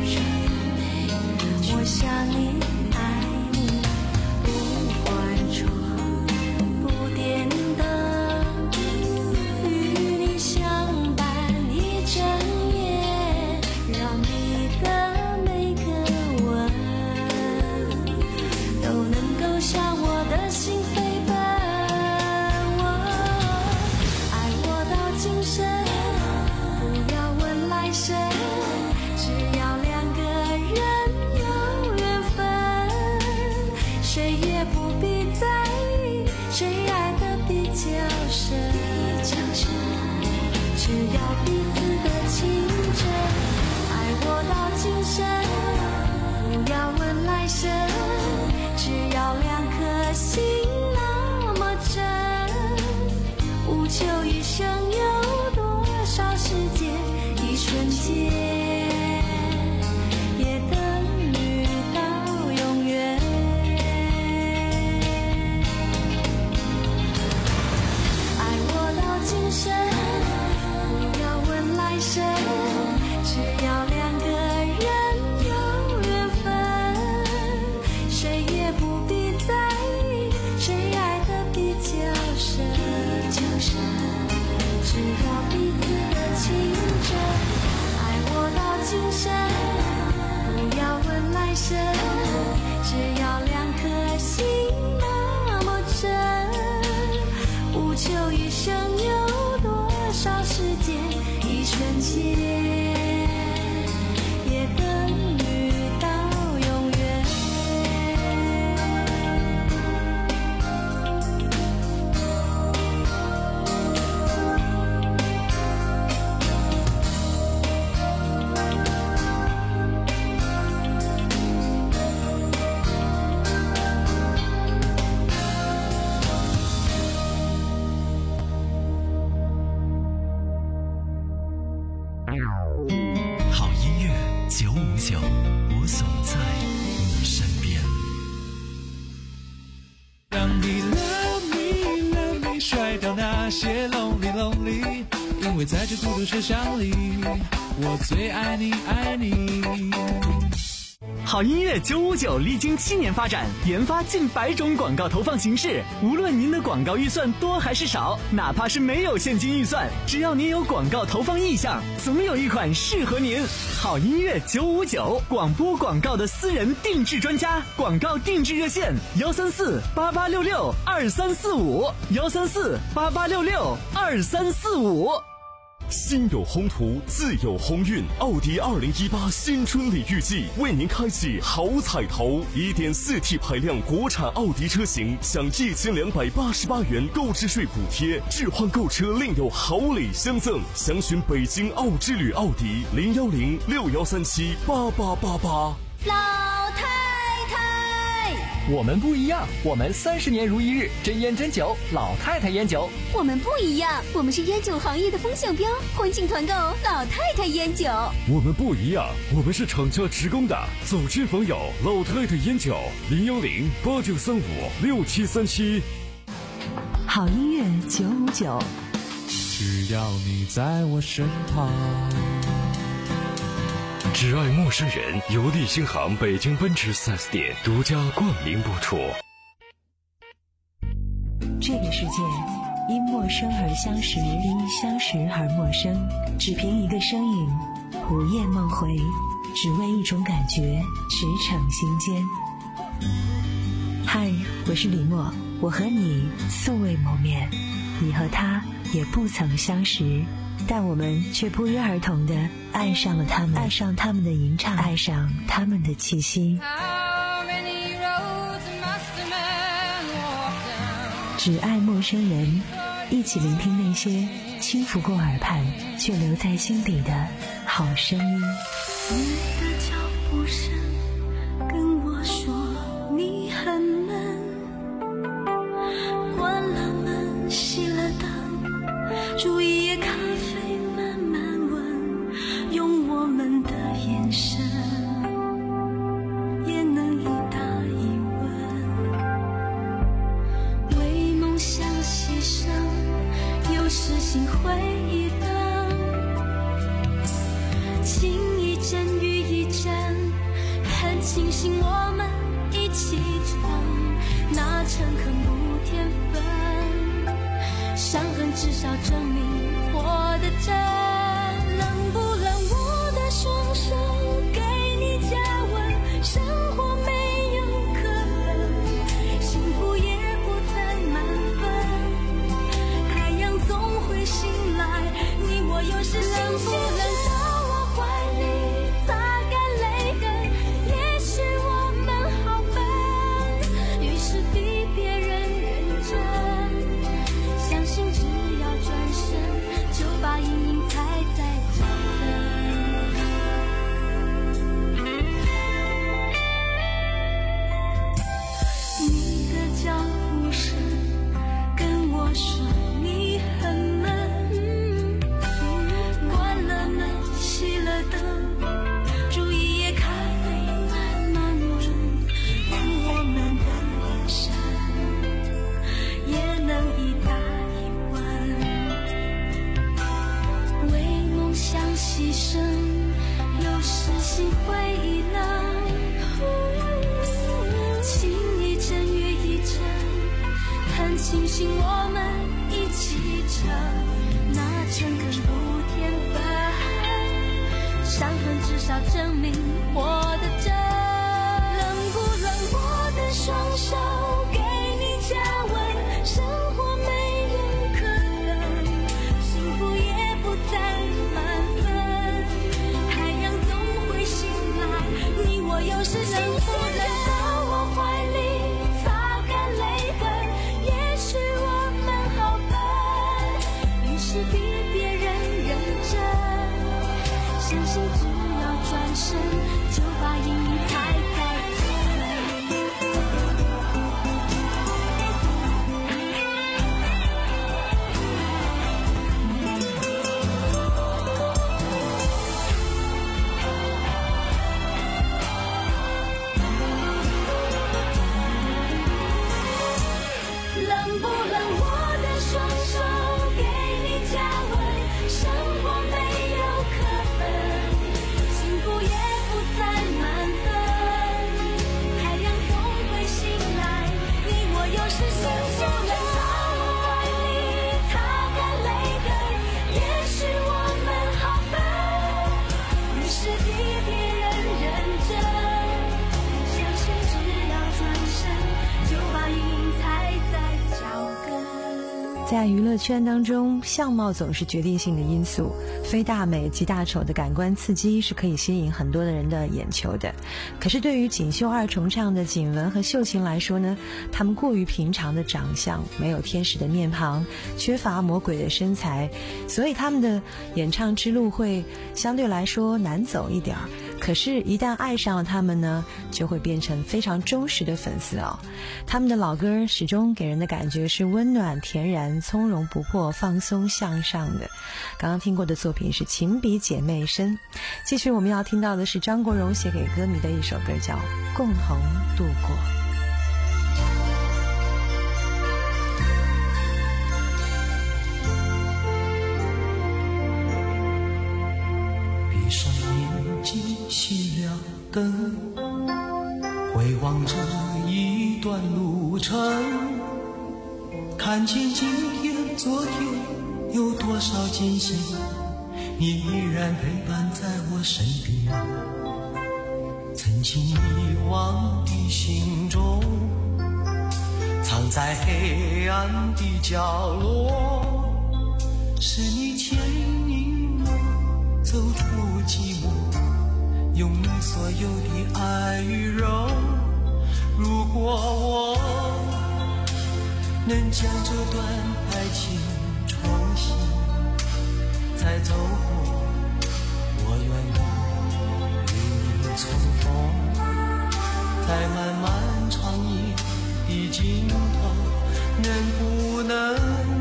我想你，爱你，不关窗，不点灯，与你相伴一整夜，让你的每个吻都能够向我的心飞奔。爱我到今生，不要问来生。 彼此的情真，爱我到今生，不要问来生，只要两颗心那么真，无求一生有多少时间，一瞬间只要两颗心那么真，无求一生有多少时间，一瞬间也等于到永远。 好音乐九五九，我总在你身边。 让你 love me love me 甩掉那些 lonely lonely， 因为在这孤独车厢里，我最爱你爱你。 好音乐九五九历经七年发展，研发近百种广告投放形式。无论您的广告预算多还是少，哪怕是没有现金预算，只要您有广告投放意向，总有一款适合您。好音乐九五九，广播广告的私人定制专家，广告定制热线：幺三四八八六六二三四五，幺三四八八六六二三四五。 心有宏图，自有鸿运。奥迪二零一八新春礼遇季为您开启好彩头， 一点四 T 排量国产奥迪车型享一千两百八十八元购置税补贴，置换购车另有好礼相赠。详询北京奥之旅奥迪零幺零六幺三七八八八八。 老太太， 我们不一样，我们三十年如一日，真烟真酒，老太太烟酒。 我们不一样，我们是烟酒行业的风向标，欢庆团购老太太烟酒。 我们不一样，我们是厂家职工的，走之访友老太太烟酒零幺零八九三五六七三七。 好音乐九五九， 只要你在我身旁。 只爱陌生人，由利星行北京奔驰 四 S 店独家冠名播出。 这个世界因陌生而相识，因相识而陌生。只凭一个身影，午夜梦回，只为一种感觉，驰骋心间。嗨，我是李默，我和你素未谋面，你和他也不曾相识，但我们却不约而同地爱上了他们，爱上他们的吟唱，爱上他们的气息。只爱陌生人，一起聆听那些轻拂过耳畔却留在心底的好声音。 你的脚步声跟我说你很闷，关了门熄了灯，煮一夜咖啡慢慢闻，用我们的眼神也能一答一问，为梦想牺牲，有时心灰意冷，情一阵雨一阵，很庆幸我们一起撑，那诚恳不添分，伤痕至少证明活得真。冷不冷我的双手给你加温，生活没有可能，幸福也不再满分，太阳总会醒来，你我又是冷不冷到我怀里擦干泪痕，也许我们好笨，于是比别人认真，相信只要转身牺牲，有时心灰意冷。情一阵雨一阵，看星星我们一起撑，那诚恳不添粉，伤痕至少证明我的真。冷不冷我的双手给你加温，生活没有可能，幸福也不再满分，太阳总会醒来，你我又是新鲜人。到我怀里擦干泪痕，也许我们好笨，于是比别人认真，相信只要转身就把阴影踩在脚冷不冷我的双手给你加温，生活没有可能，幸福也不再满分，太阳总会醒来，你我又是新鲜人。到我怀里擦干泪痕，也许我们好笨，于是比别人认真，相信只要转身就把阴影踩在脚跟。 在娱乐圈当中，相貌总是决定性的因素，非大美即大丑的感官刺激是可以吸引很多的人的眼球的。可是对于锦绣二重唱的锦雯和秀琴来说呢，他们过于平常的长相，没有天使的面庞，缺乏魔鬼的身材，所以他们的演唱之路会相对来说难走一点儿。可是一旦爱上了他们呢，就会变成非常忠实的粉丝哦。他们的老歌始终给人的感觉是温暖恬然，从容不迫，放松向上的。刚刚听过的作品是情比姐妹深。继续我们要听到的是张国荣写给歌迷的一首歌，叫《共同度过》。 闭上眼睛熄了灯，回望这一段路程，看见今天昨天有多少艰辛，你依然陪伴在我身边。曾经遗忘的心中，藏在黑暗的角落，是你牵引我走出寂寞，用你所有的爱与柔。如果我能将这段爱情重新再走过，我愿意与你重逢，在漫漫长夜的尽头，能不能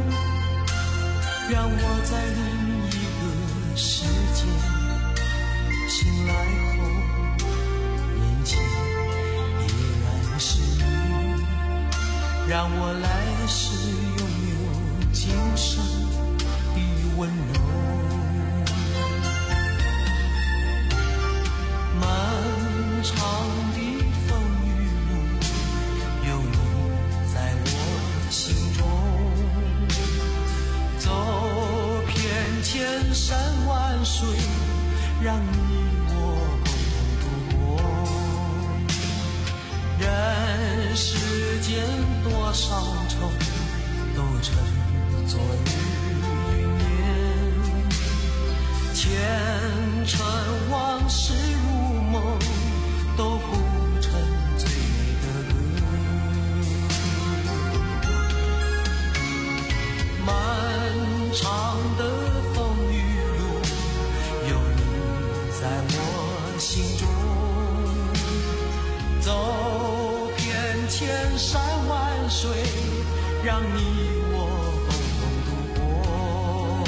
让我在另一个世界醒来后，眼前依然是你，让我来世拥有今生的温柔。漫长的风雨路，有你在我心中，走遍千山万水，让你我共同度过。人世间多少愁，都成昨日云烟，前尘往事如梦，都谱成最美的歌。漫长的风雨路，有你在我心中，走遍千山万水，让你我共同度过。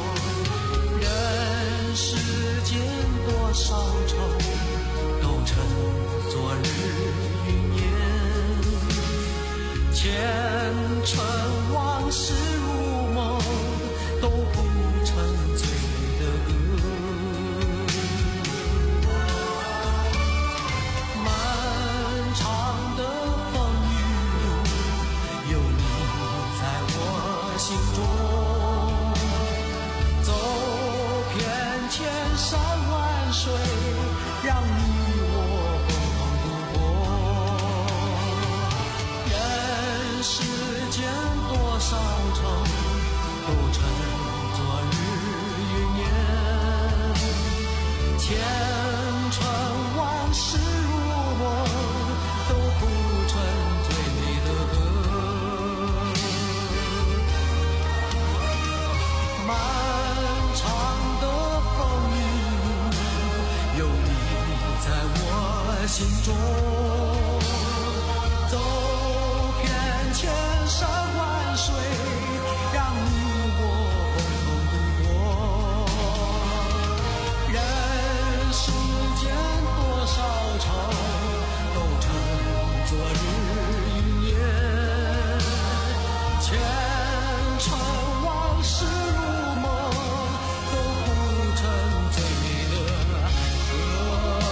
人世间多少愁，都成昨日云烟，前尘往事如梦，都谱成最美的歌。 山万水，让你我共同度过。人世间多少愁，都成昨日云烟。前尘万事如梦，都谱成最美的歌。漫长的风雨，有你在我心中，走遍千山万水，让你我共同度过。人世间多少愁，都成昨日云烟。前尘往事如梦，都谱成最美的歌。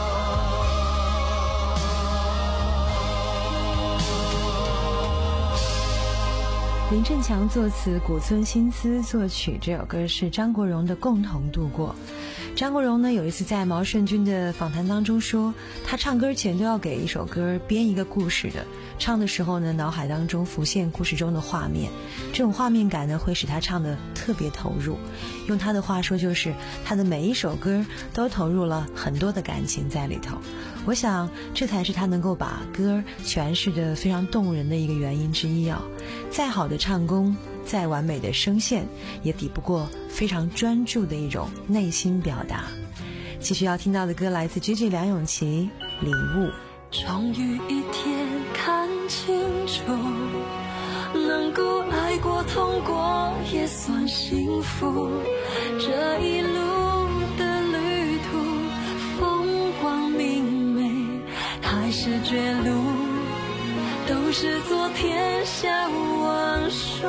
林振强作词，古村新司作曲，这首歌是张国荣的《共同度过》。张国荣呢，有一次在毛舜筠的访谈当中说，他唱歌前都要给一首歌编一个故事的，唱的时候呢，脑海当中浮现故事中的画面，这种画面感呢，会使他唱得特别投入。用他的话说，就是他的每一首歌都投入了很多的感情在里头。我想这才是他能够把歌诠释得非常动人的一个原因之一啊。再好的唱功，再完美的声线，也抵不过非常专注的一种内心表达。继续要听到的歌来自 G G 梁咏琪，《礼物》。 终于一天看清楚，能够爱过痛过也算幸福。这一路的旅途，风光明媚还是绝路，都是昨天下往事。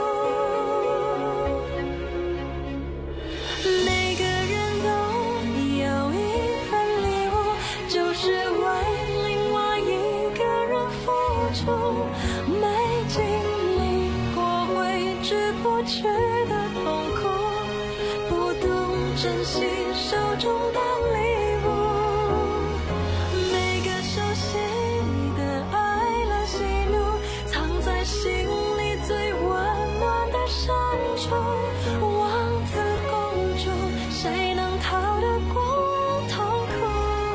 每个人都有一份礼物，就是为另外一个人付出。没经历过挥之不去的痛苦，不懂珍惜手中的礼物。每个熟悉的爱了喜怒，藏在心里最温暖的深处。王子公主，谁能逃得过痛苦？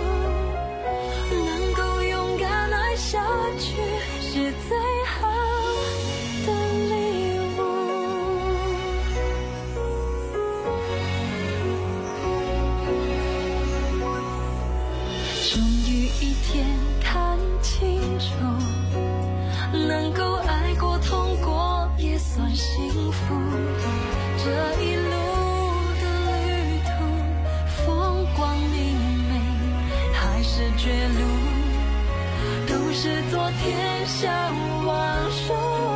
能够勇敢爱下去，是最好的礼物。终于一天看清楚，能够爱过痛过也算幸福。这一路的旅途，风光明媚还是绝路，都是昨天向往事。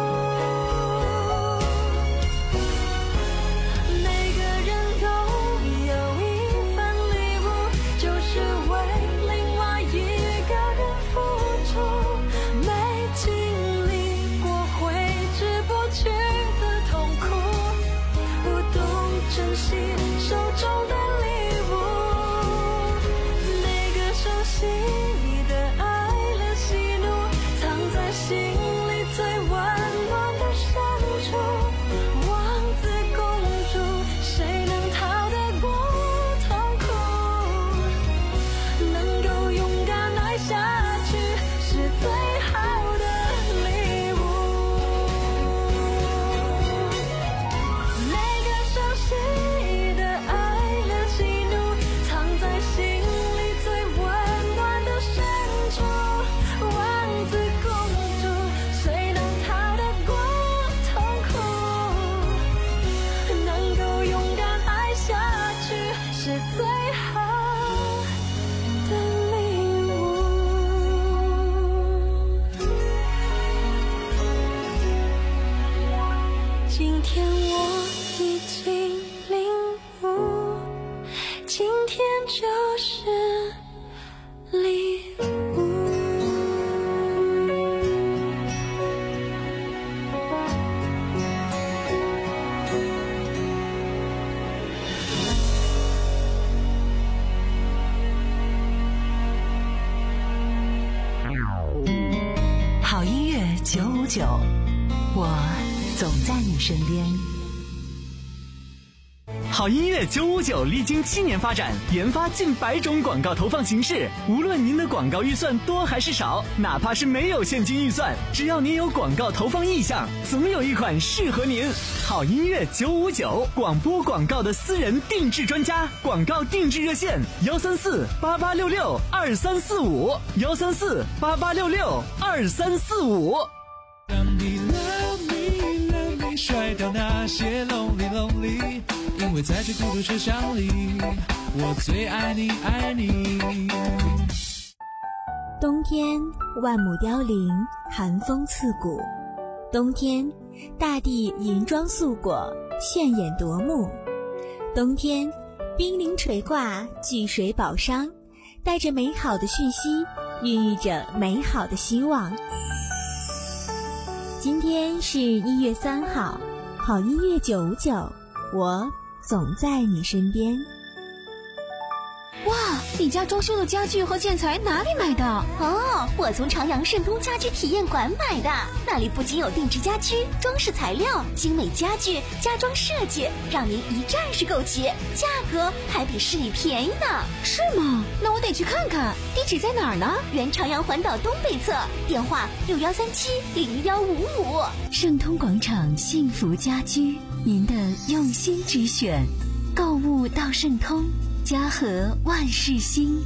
每个人都有一份礼物，就是为另外一个人付出。没经历过挥之不去的痛苦，不懂珍惜手中的礼物。每个熟悉的爱了喜怒，藏在心里最温暖的深处。王子公主，谁能逃得过痛苦？能够勇敢爱下去，是最好的礼物。每个熟悉的爱了喜怒，藏在心里最温暖的深处。王子公主，谁能逃得过痛苦？能够勇敢爱下去，是最好的礼物。今天我已经领悟，今天就是礼物。 九，我总在你身边。 好音乐九五九历经七年发展，研发近百种广告投放形式。无论您的广告预算多还是少，哪怕是没有现金预算，只要您有广告投放意向，总有一款适合您。好音乐九五九，广播广告的私人定制专家，广告定制热线：幺三四八八六六二三四五，幺三四八八六六二三四五。 让你 love me love me 甩掉那些 lonely lonely， 因为在这孤独车厢里，我最爱你爱你。 冬天万亩凋零，寒风刺骨。冬天大地银装素裹，炫眼夺目。冬天冰凌垂挂，巨水宝商，带着美好的讯息，孕育着美好的希望。今天是一月三号，好音乐九五九，我总在你身边。 哇，你家装修的家具和建材哪里买的？哦，我从长阳盛通家居体验馆买的。那里不仅有定制家居、装饰材料、精美家具、家装设计，让您一站式购齐，价格还比市里便宜呢。是吗？那我得去看看。地址在哪儿呢？原长阳环岛东北侧，电话六幺三七零幺五五。 盛通广场幸福家居，您的用心之选，购物到盛通。家和万事兴。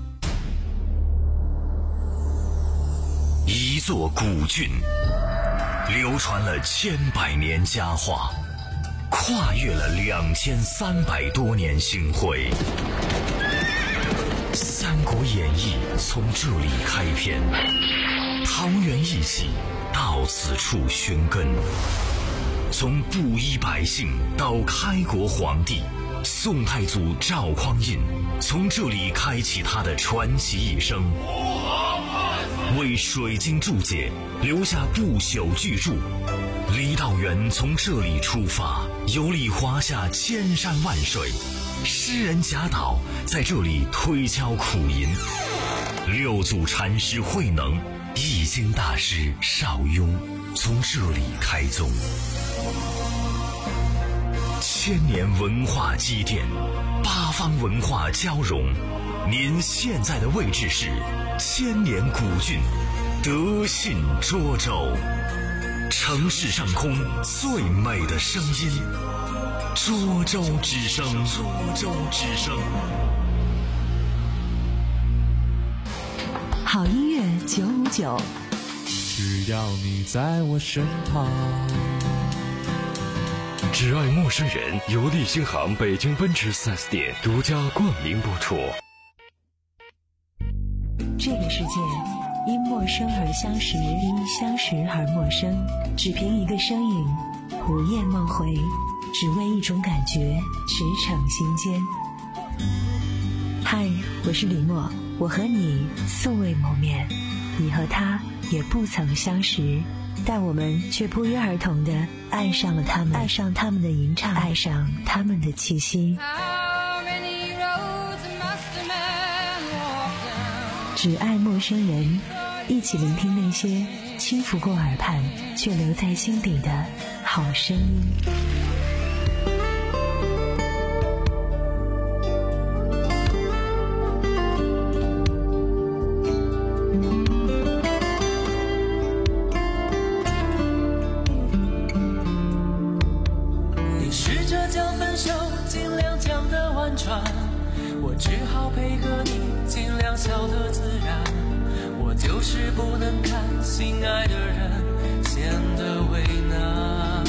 一座古郡，流传了千百年佳话，跨越了两千三百多年星辉。《三国演义》从这里开篇，桃园义气到此处寻根，从布衣百姓到开国皇帝。宋太祖赵匡胤从这里开启他的传奇一生，为水晶注解留下不朽巨著。李道元从这里出发，游历华夏千山万水，诗人贾岛在这里推敲苦吟，六祖禅师慧能、易经大师邵雍从这里开宗。千年文化积淀，八方文化交融。您现在的位置是千年古郡德信涿州，城市上空最美的声音，涿州之声。涿州之声。 好音乐九五九， 只要你在我身旁。 只爱陌生人由利星行北京奔驰 四 S 店独家冠名播出。 这个世界因陌生而相识，因相识而陌生，只凭一个身影，午夜梦回，只为一种感觉，驰骋心间。嗨，我是李默，我和你素未谋面，你和他也不曾相识，但我们却不约而同地爱上了他们，爱上他们的吟唱，爱上他们的气息。只爱陌生人，一起聆听那些轻拂过耳畔却留在心底的好声音。 我只好配合你，尽量笑得自然。我就是不能看心爱的人显得为难。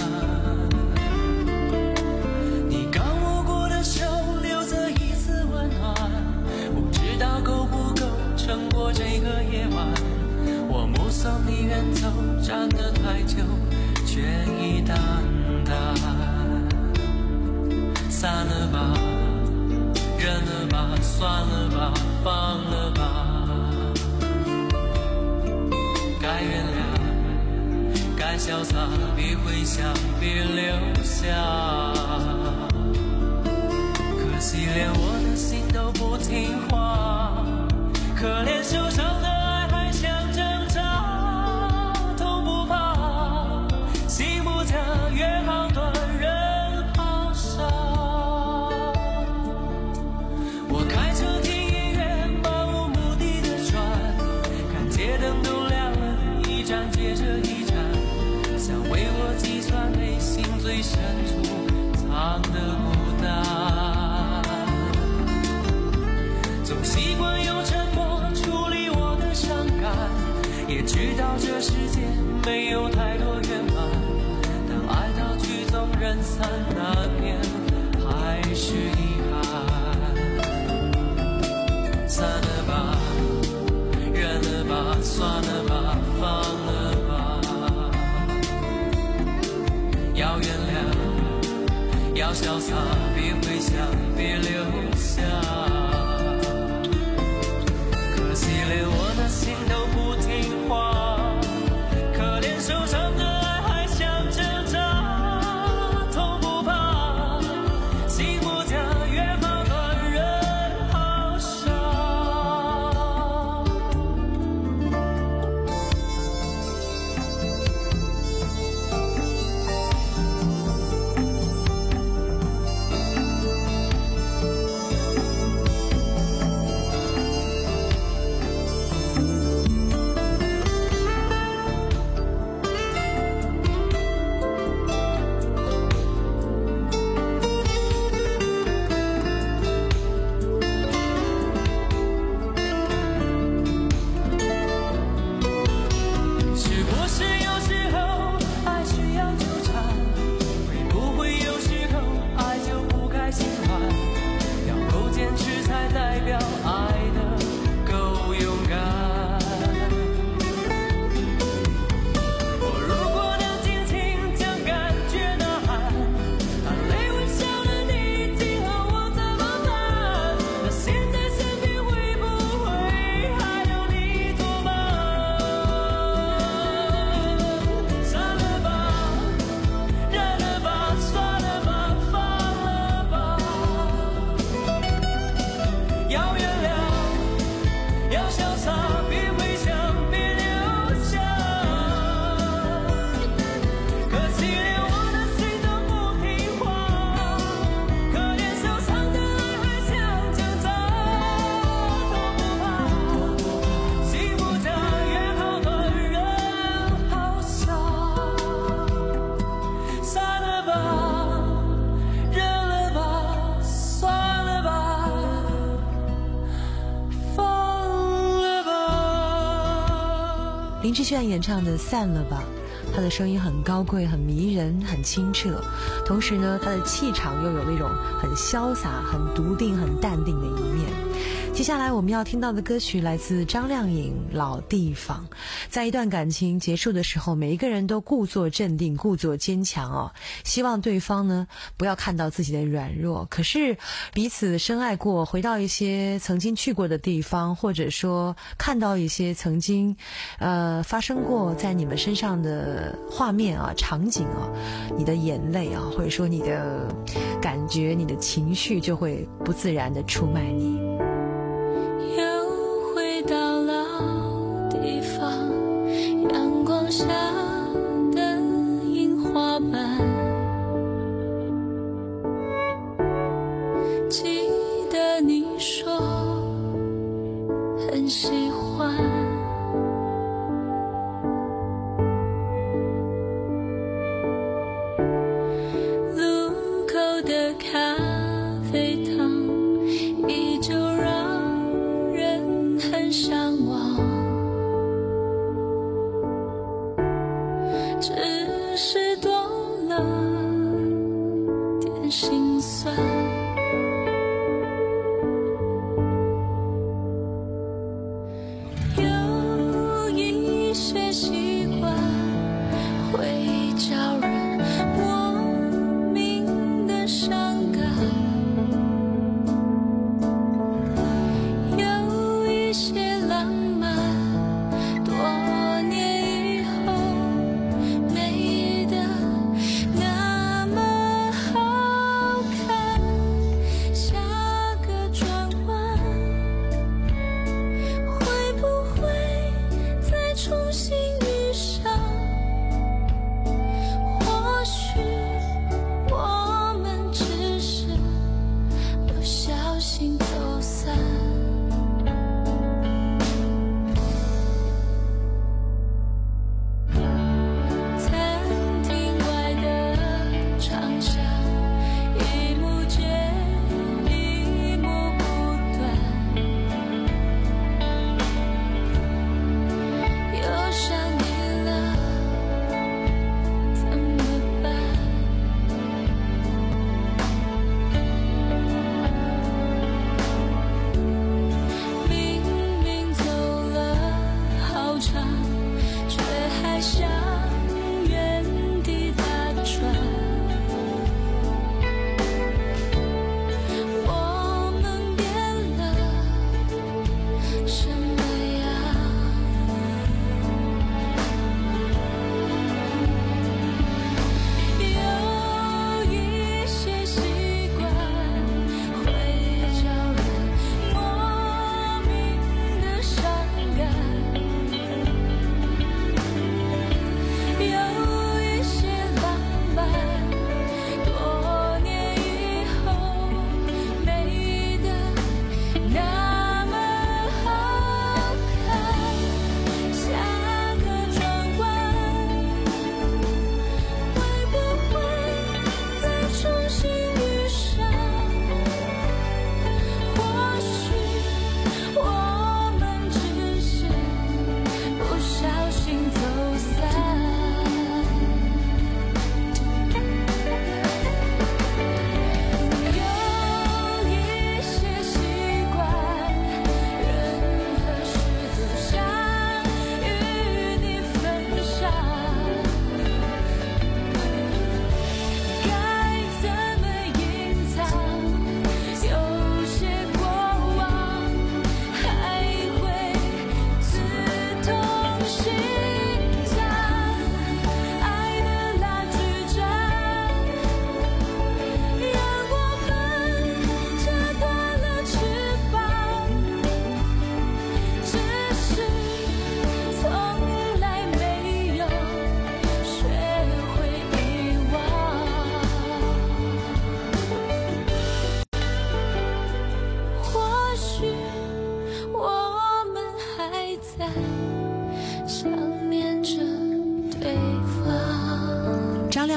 你刚握过的手，留着一丝温暖，不知道够不够撑过这个夜晚。我目送你远走，站得太久，却已淡淡。散了吧，认了吧，算了吧，放了吧。该原谅，该潇洒，别回想，别留下。可惜连我的心都不听话，可怜受伤的爱还想挣扎，痛不怕。 人散难免还是遗憾，散了吧，认了吧，算了吧，放了吧，要原谅，要潇洒，别回想，别留下，可惜连我的心都不听话，可怜受伤的爱还想挣扎，痛不怕，心不假，约好的人好傻。 林志炫演唱的《散了吧》，他的声音很高贵，很迷人，很清澈，同时呢，他的气场又有那种很潇洒、很笃定、很淡定的一面。接下来我们要听到的歌曲来自张靓颖《老地方》。在一段感情结束的时候，每一个人都故作镇定，故作坚强哦，希望对方呢不要看到自己的软弱。可是彼此深爱过，回到一些曾经去过的地方，或者说看到一些曾经呃发生过在你们身上的画面啊、场景啊，你的眼泪啊，或者说你的感觉、你的情绪就会不自然的出卖你。 又回到老地方，阳光下的樱花瓣，记得你说很喜欢，路口的咖啡糖依旧让人很向往，只是多了点心酸。有一些习惯会叫人莫名的伤感，有一些浪漫多年以后没得那么好看。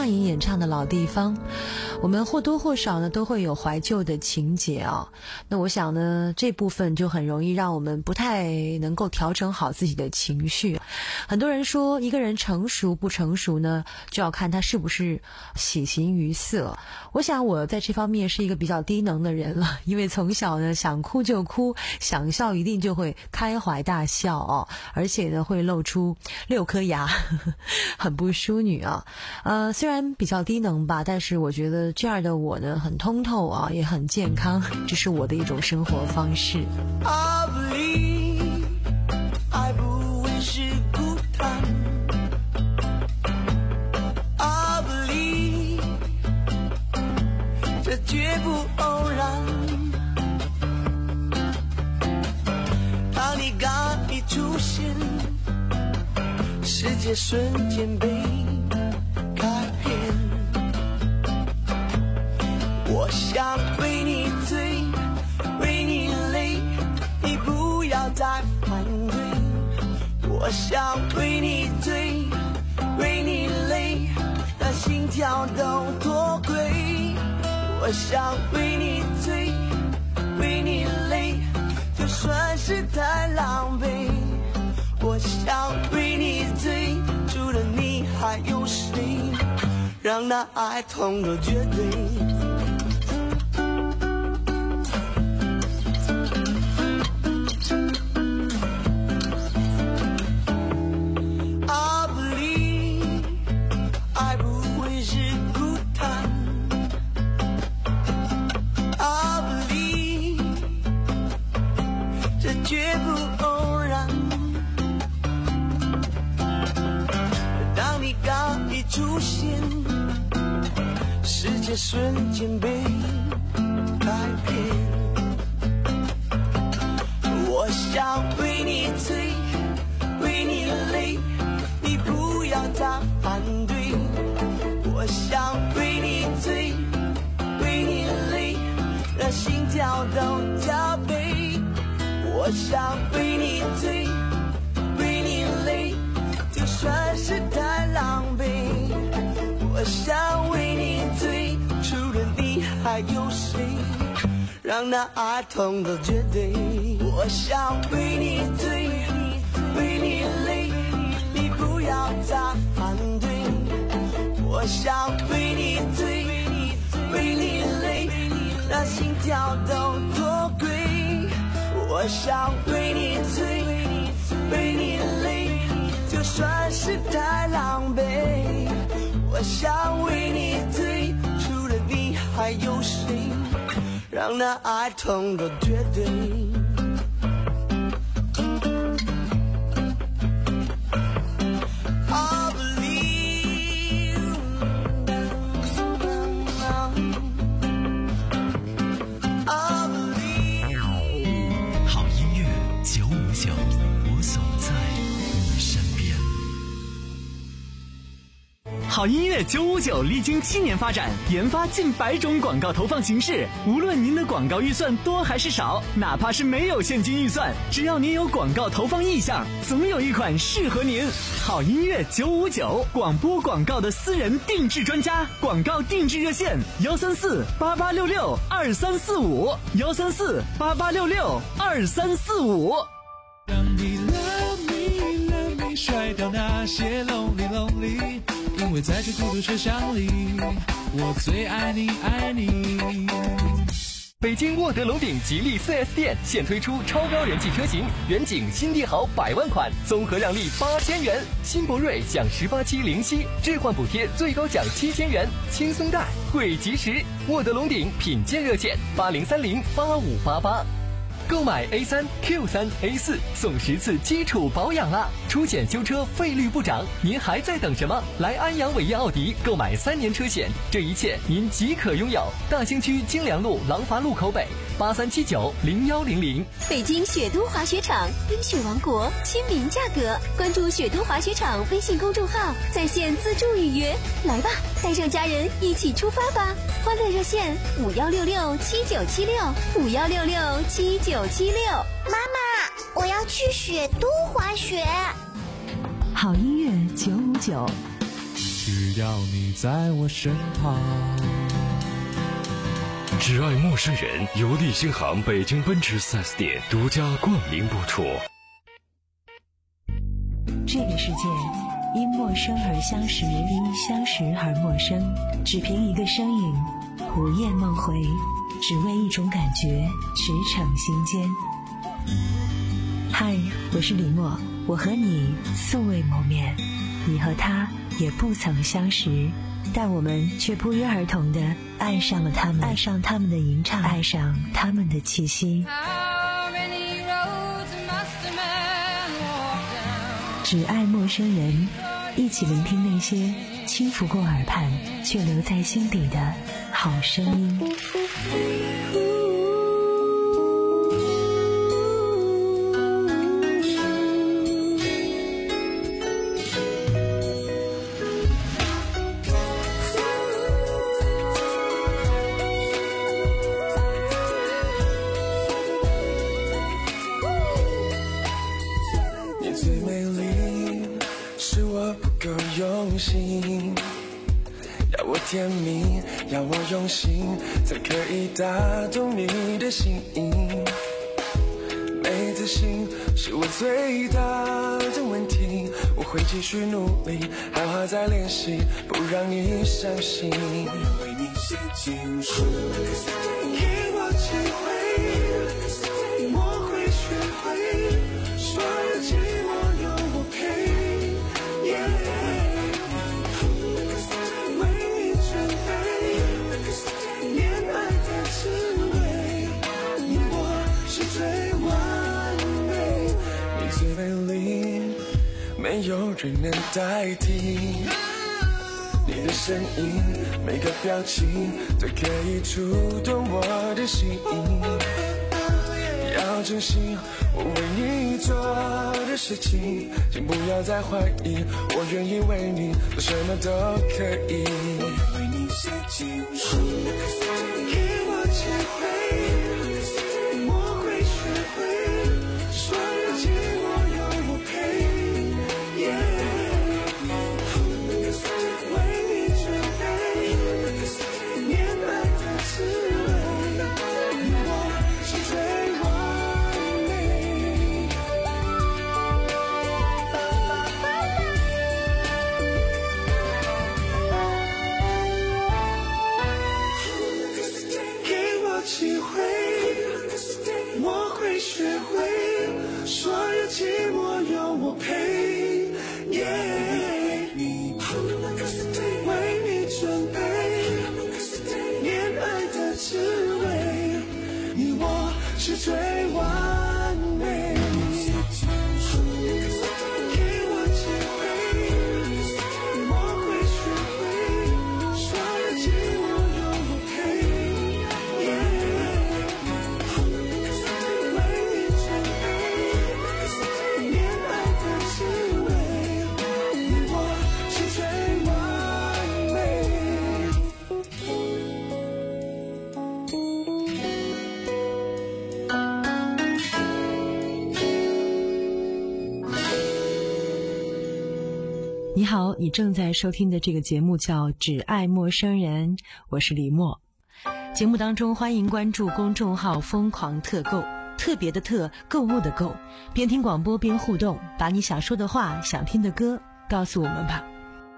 畅饮演唱的老地方，我们或多或少呢都会有怀旧的情节啊。那我想呢，这部分就很容易让我们不太能够调整好自己的情绪。很多人说，一个人成熟不成熟呢，就要看他是不是喜形于色。我想我在这方面是一个比较低能的人了，因为从小呢想哭就哭，想笑一定就会开怀大笑哦，而且呢会露出六颗牙，呵呵，很不淑女啊。呃，虽然比较低能吧，但是我觉得这样的我呢很通透啊，也很健康，这是我的一种生活方式。 I believe 爱不会是孤单， I believe 这绝不偶然。当你刚一出现，世界瞬间被改变。我想为你醉，为你累，你不要再反对。我想为你醉，为你累，让心跳都脱轨。我想为你醉，为你累，就算是太狼狈。我想为你醉，除了你还有谁？让那爱痛的绝对。I believe 爱不会是孤单。I believe 这绝不偶然。当你刚一出现，世界瞬间被改变。我想为你醉，为你累，你不要再反对。我想为你醉，为你累，让心跳都加倍。我想为你醉，为你累，就算是太狼狈。我想为你醉，除了你还有谁？让那爱痛的绝对。我想为你醉，为你累，你不要再反对。我想为你醉，为你累，让心跳都脱轨。我想为你醉，为你累，就算是太狼狈。我想为你醉，除了你还有谁？让那爱痛的绝对。I believe 好音乐九五九，我总在你身边。 好音乐九五九历经七年发展，研发近百种广告投放形式。无论您的广告预算多还是少，哪怕是没有现金预算，只要您有广告投放意向，总有一款适合您。好音乐九五九，广播广告的私人定制专家，广告定制热线：幺三四八八六六二三四五，幺三四八八六六二三四五。 让你 love me love me 甩掉那些 lonely lonely， 因为在这孤独车厢里，我最爱你爱你。 北京沃德龙鼎吉利 四 S 店现推出超高人气车型，远景新帝豪百万款，综合让利八千元；新博瑞享十八期零息，置换补贴最高享七千元，轻松贷惠及时。沃德龙鼎品鉴热线：八零三零八五八八。购买 A 三 Q 三 A 四送十次基础保养啦！出险修车费率不涨，您还在等什么？来安阳伟业奥迪购买三年车险，这一切您即可拥有。大兴区京良路廊坊路口北，八三七九零幺零零。 北京雪都滑雪场，冰雪王国，亲民价格。关注雪都滑雪场微信公众号，在线自助预约。来吧，带上家人一起出发吧！欢乐热线：五幺六六七九七六，五幺六六七九七六。 妈妈，我要去雪都滑雪。 好音乐九五九。 只要你在我身旁。 只爱陌生人由立新行北京奔驰 四 S 店独家冠名播出。 这个世界因陌生而相识，因相识而陌生，只凭一个身影，午夜梦回，只为一种感觉，驰骋心间。嗨，我是李默，我和你素未谋面，你和他也不曾相识，但我们却不约而同地爱上了他们，爱上他们的吟唱，爱上他们的气息。只爱陌生人，一起聆听那些轻拂过耳畔却留在心底的好声音。 甜蜜要我用心才可以打动你的心，没自信是我最大的问题，我会继续努力，好好再练习，不让你伤心。我愿为你写情书，给我机会，我会学会，所有寂寞有我陪。Yeah没有人能代替你的声音，每个表情都可以触动我的心。要珍惜我为你做的事情，请不要再怀疑，我愿意为你做什么都可以。我愿为你写情书，给我机会，我会学会，所有寂寞有我陪。最完美，给我机会，我会学会，所有寂寞有我陪。为你准备恋爱的滋味，你我是最完美。 你好，你正在收听的这个节目叫《只爱陌生人》，我是李默。节目当中欢迎关注公众号疯狂特购，特别的特，购物的购，边听广播边互动，把你想说的话，想听的歌告诉我们吧。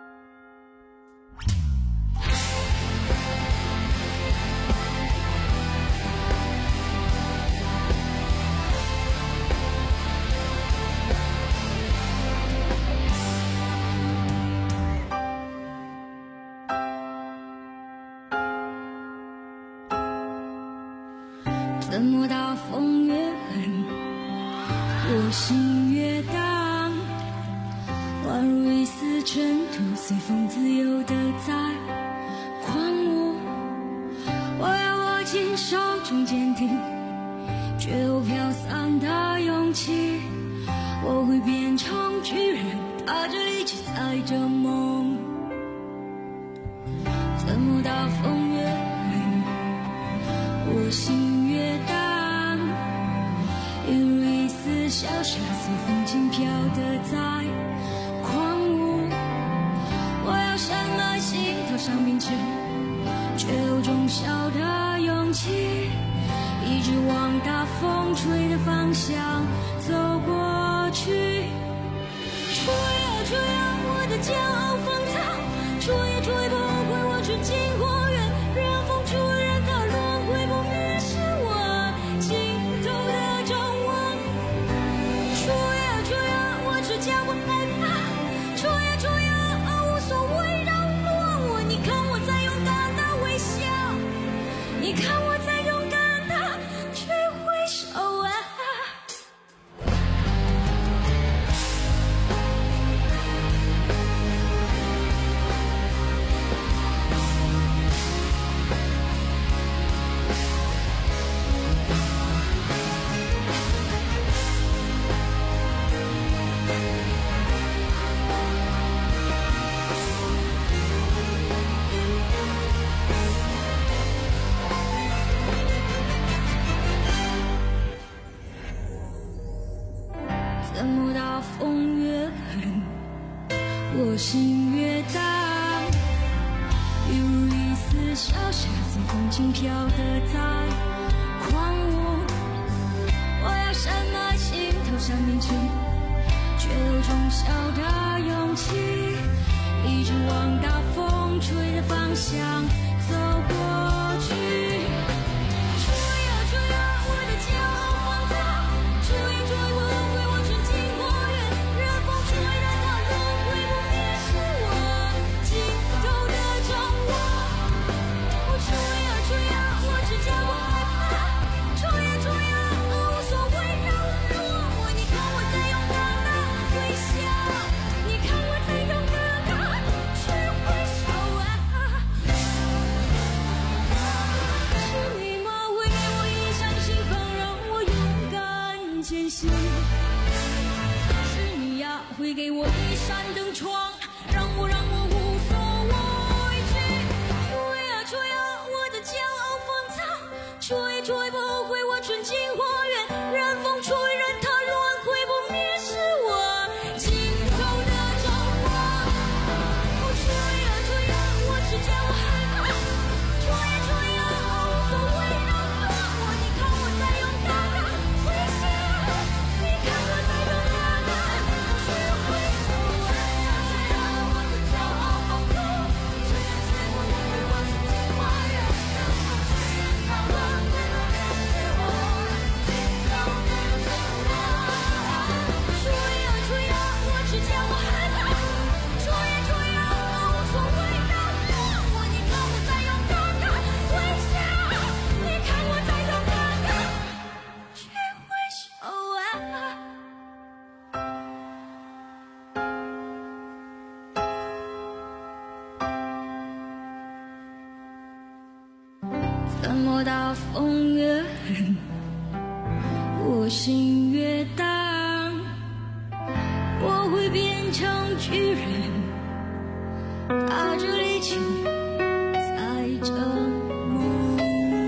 怎么大风越狠，我心越荡，宛如一丝尘土，随风自由的在狂舞。我要握紧手中坚定，却又飘散的勇气。我会变成巨人，踏着力气载着梦。怎么大风越狠，我心越荡，犹如一丝小沙随风轻飘的在狂舞。我要山在心头上面前，却有种小的勇气，一直往大风吹的方向走过去。吹啊吹啊，我的骄傲放纵，吹也吹不回我纯净花园，让风吹，让它轮回不灭，是我尽头的张望。吹啊吹啊，我只叫不害怕，吹啊吹啊，无所谓扰乱我。你看我在勇敢的微笑，你看我在勇敢的去挥手啊。怎么大风越狠，我心越大，犹如一丝小沙随风轻飘的在狂舞。我要山在心头上面前，却有种小的勇气，一直往大风吹的方向走过去。是你呀，会给我一扇灯窗，让我让我无所畏惧。吹啊吹啊，我的骄傲放纵，吹也吹不回我纯净花园，任风吹，任它轮回不灭，是我尽头的张望。吹啊吹啊，我只叫我害怕，吹啊吹啊，无所谓扰乱我。你看我在勇敢的微笑，你看我在勇敢的去挥手啊。我的骄傲放纵，吹啊吹不回我纯净花园，任风吹，任它轮回不灭，是我尽头的张望。吹啊吹啊，我只叫我害怕，吹啊吹啊，无所谓扰乱我。你看我在勇敢的微笑，你看我在勇敢的去挥手啊。怎么大风越狠，我心越大，我会变成巨人，打着力气载着梦。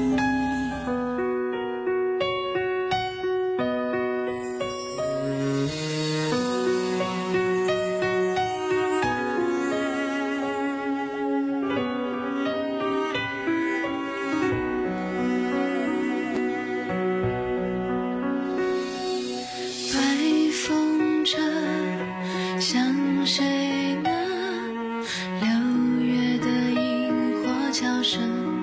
白风筝像谁呢？六月的樱花悄声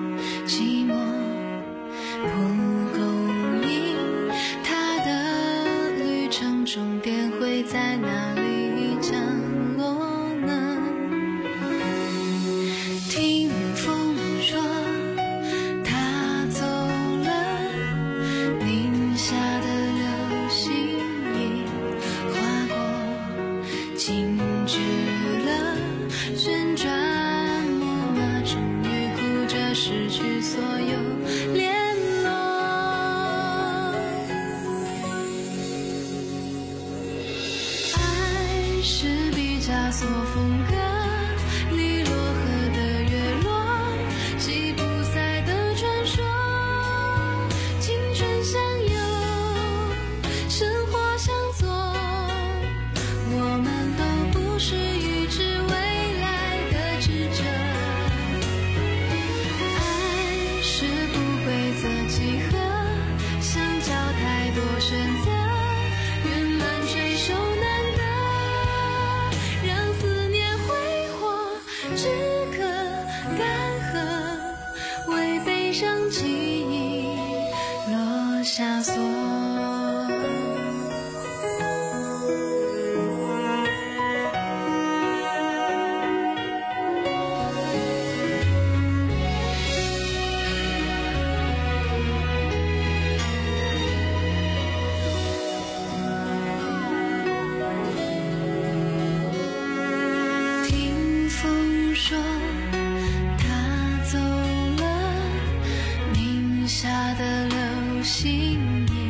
下锁。听风说他走了，宁夏的流星夜